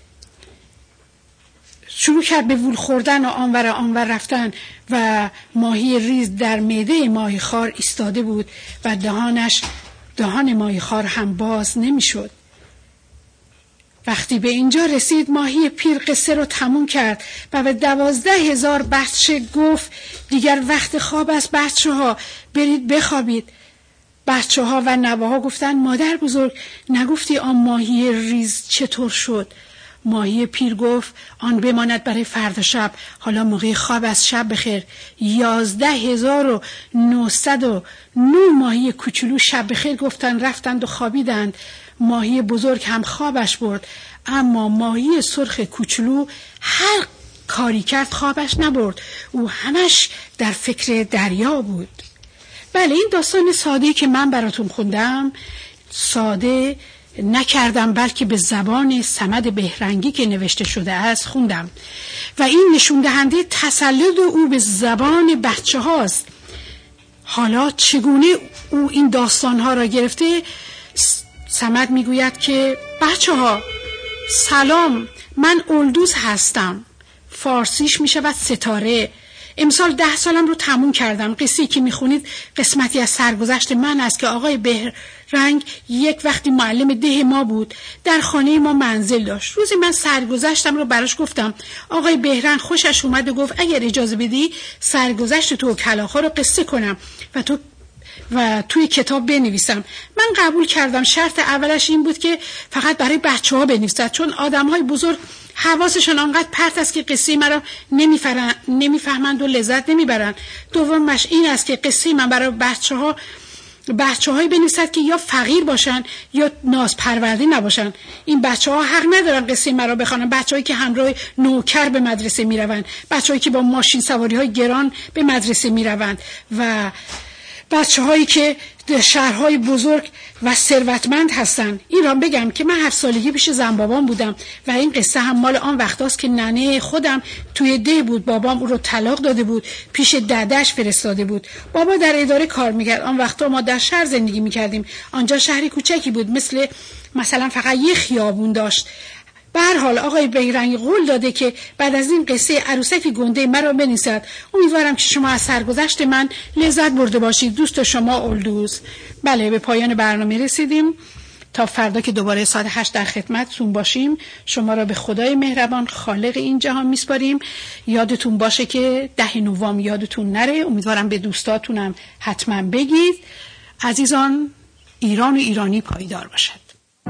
شروع کرد به وول خوردن و آنور آنور رفتن و ماهی ریز در معده ماهی خار ایستاده بود و دهانش دهان ماهی خار هم باز نمی شد. وقتی به اینجا رسید ماهی پیر قصه رو تموم کرد و به دوازده هزار بچه گفت دیگر وقت خواب است بچه ها، برید بخوابید. بچه ها و نوه ها گفتن مادر بزرگ نگفتی آن ماهی ریز چطور شد؟ ماهی پیر گفت آن بماند برای فردا شب، حالا موقع خواب از شب بخیر. یازده هزار و نوصد و نو ماهی کوچولو شب بخیر گفتن، رفتند و خوابیدند. ماهی بزرگ هم خوابش برد، اما ماهی سرخ کوچولو هر کاری کرد خوابش نبرد، او همش در فکر دریا بود. بله، این داستان ساده که من براتون خوندم ساده نکردم، بلکه به زبان صمد بهرنگی که نوشته شده است خوندم و این نشون دهنده تسلط او به زبان بچه هاست. حالا چگونه او این داستان ها را گرفته؟ صمد میگوید که بچه ها سلام، من اولدوز هستم. فارسیش می شود ستاره. امسال ده سالم رو تموم کردم. قصه‌ای که میخونید قسمتی از سرگذشت من است که آقای بهرنگ یک وقتی معلم ده ما بود، در خانه ما منزل داشت. روزی من سرگذشتم رو براش گفتم. آقای بهرنگ خوشش اومد و گفت اگر اجازه بدی سرگذشت تو و کلاغ‌ها رو قصه کنم و تو و توی کتاب بنویسم. من قبول کردم. شرط اولش این بود که فقط برای بچه‌ها بنویسد، چون آدم‌های بزرگ حواسشون آنقدر پرت است که قصه مرا نمیفهمند و لذت نمیبرند. دومش این است که قصه من برای بچه‌ها بچه‌هایی بنویسد که یا فقیر باشن یا ناز پرورده نباشن. این بچه‌ها حق ندارن قصه مرا بخوانن. بچه‌هایی که همراه نوکر به مدرسه میروند، بچه‌هایی که با ماشین سواری‌های گران به مدرسه میروند و بچه‌هایی که در شهرهای بزرگ و ثروتمند هستن. این را بگم که من هفت سالگی پیش زن بابام بودم و این قصه هم مال آن وقتاست که ننه خودم توی ده بود. بابام او رو طلاق داده بود، پیش ددش فرستاده بود. بابا در اداره کار میکرد. آن وقتا ما در شهر زندگی میکردیم. آنجا شهری کوچکی بود، مثل مثلا فقط یه خیابون داشت. به هر حال آقای بهرنگ قول داده که بعد از این قصه عروسک گنده مرا بنویسد. امیدوارم که شما از سرگذشت من لذت برده باشید. دوست شما اولدوز. بله، به پایان برنامه رسیدیم. تا فردا که دوباره ساعت هشت در خدمتتون باشیم، شما را به خدای مهربان خالق این جهان میسپاریم. یادتون باشه که ده نوامبر یادتون نره. امیدوارم به دوستاتونم حتما بگید. عزیزان، ایران و ایرانی پایدار باشد.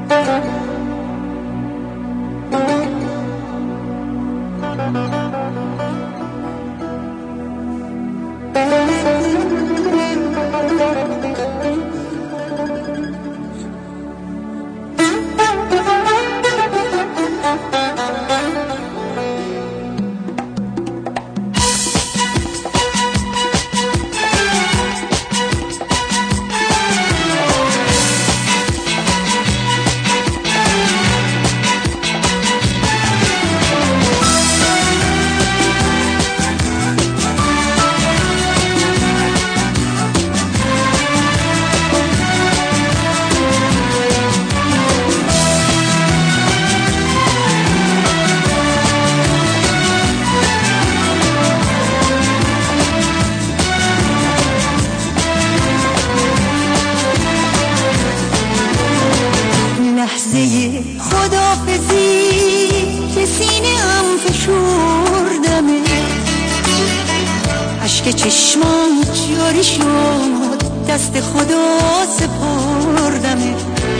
چشمان جاری شد، دست خدا سپردمه.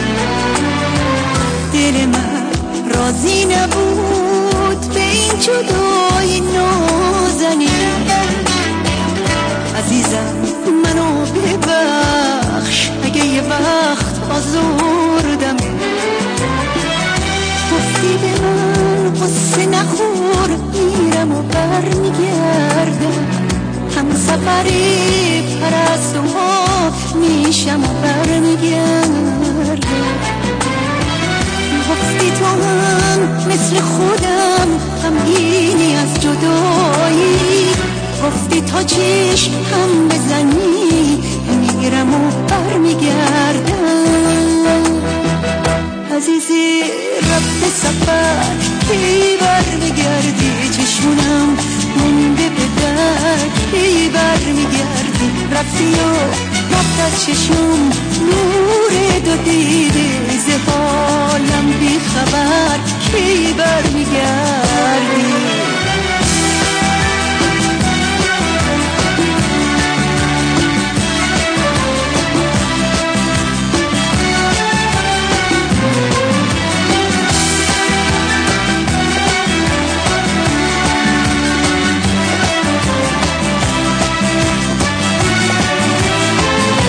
دل من راضی نبود به این جدایی نازنین. عزیزم منو ببخش اگه یه وقت آزردمه. گفتی به من قصه نخور، میرم و برمیگردم. هم سفری پرست و ما میشم و برمیگردم. گفتی تو هم مثل خودم غمگینی از جدایی. گفتی تا چشم هم بزنی میرم و برمیگردم. عزیزی رفت سفر کی برمیگردی؟ چشمونم مونده به در کی برمیگردی؟ رفتی و رفت از چشم نور دو دیده، ز حالم بی خبر کی برمیگردی؟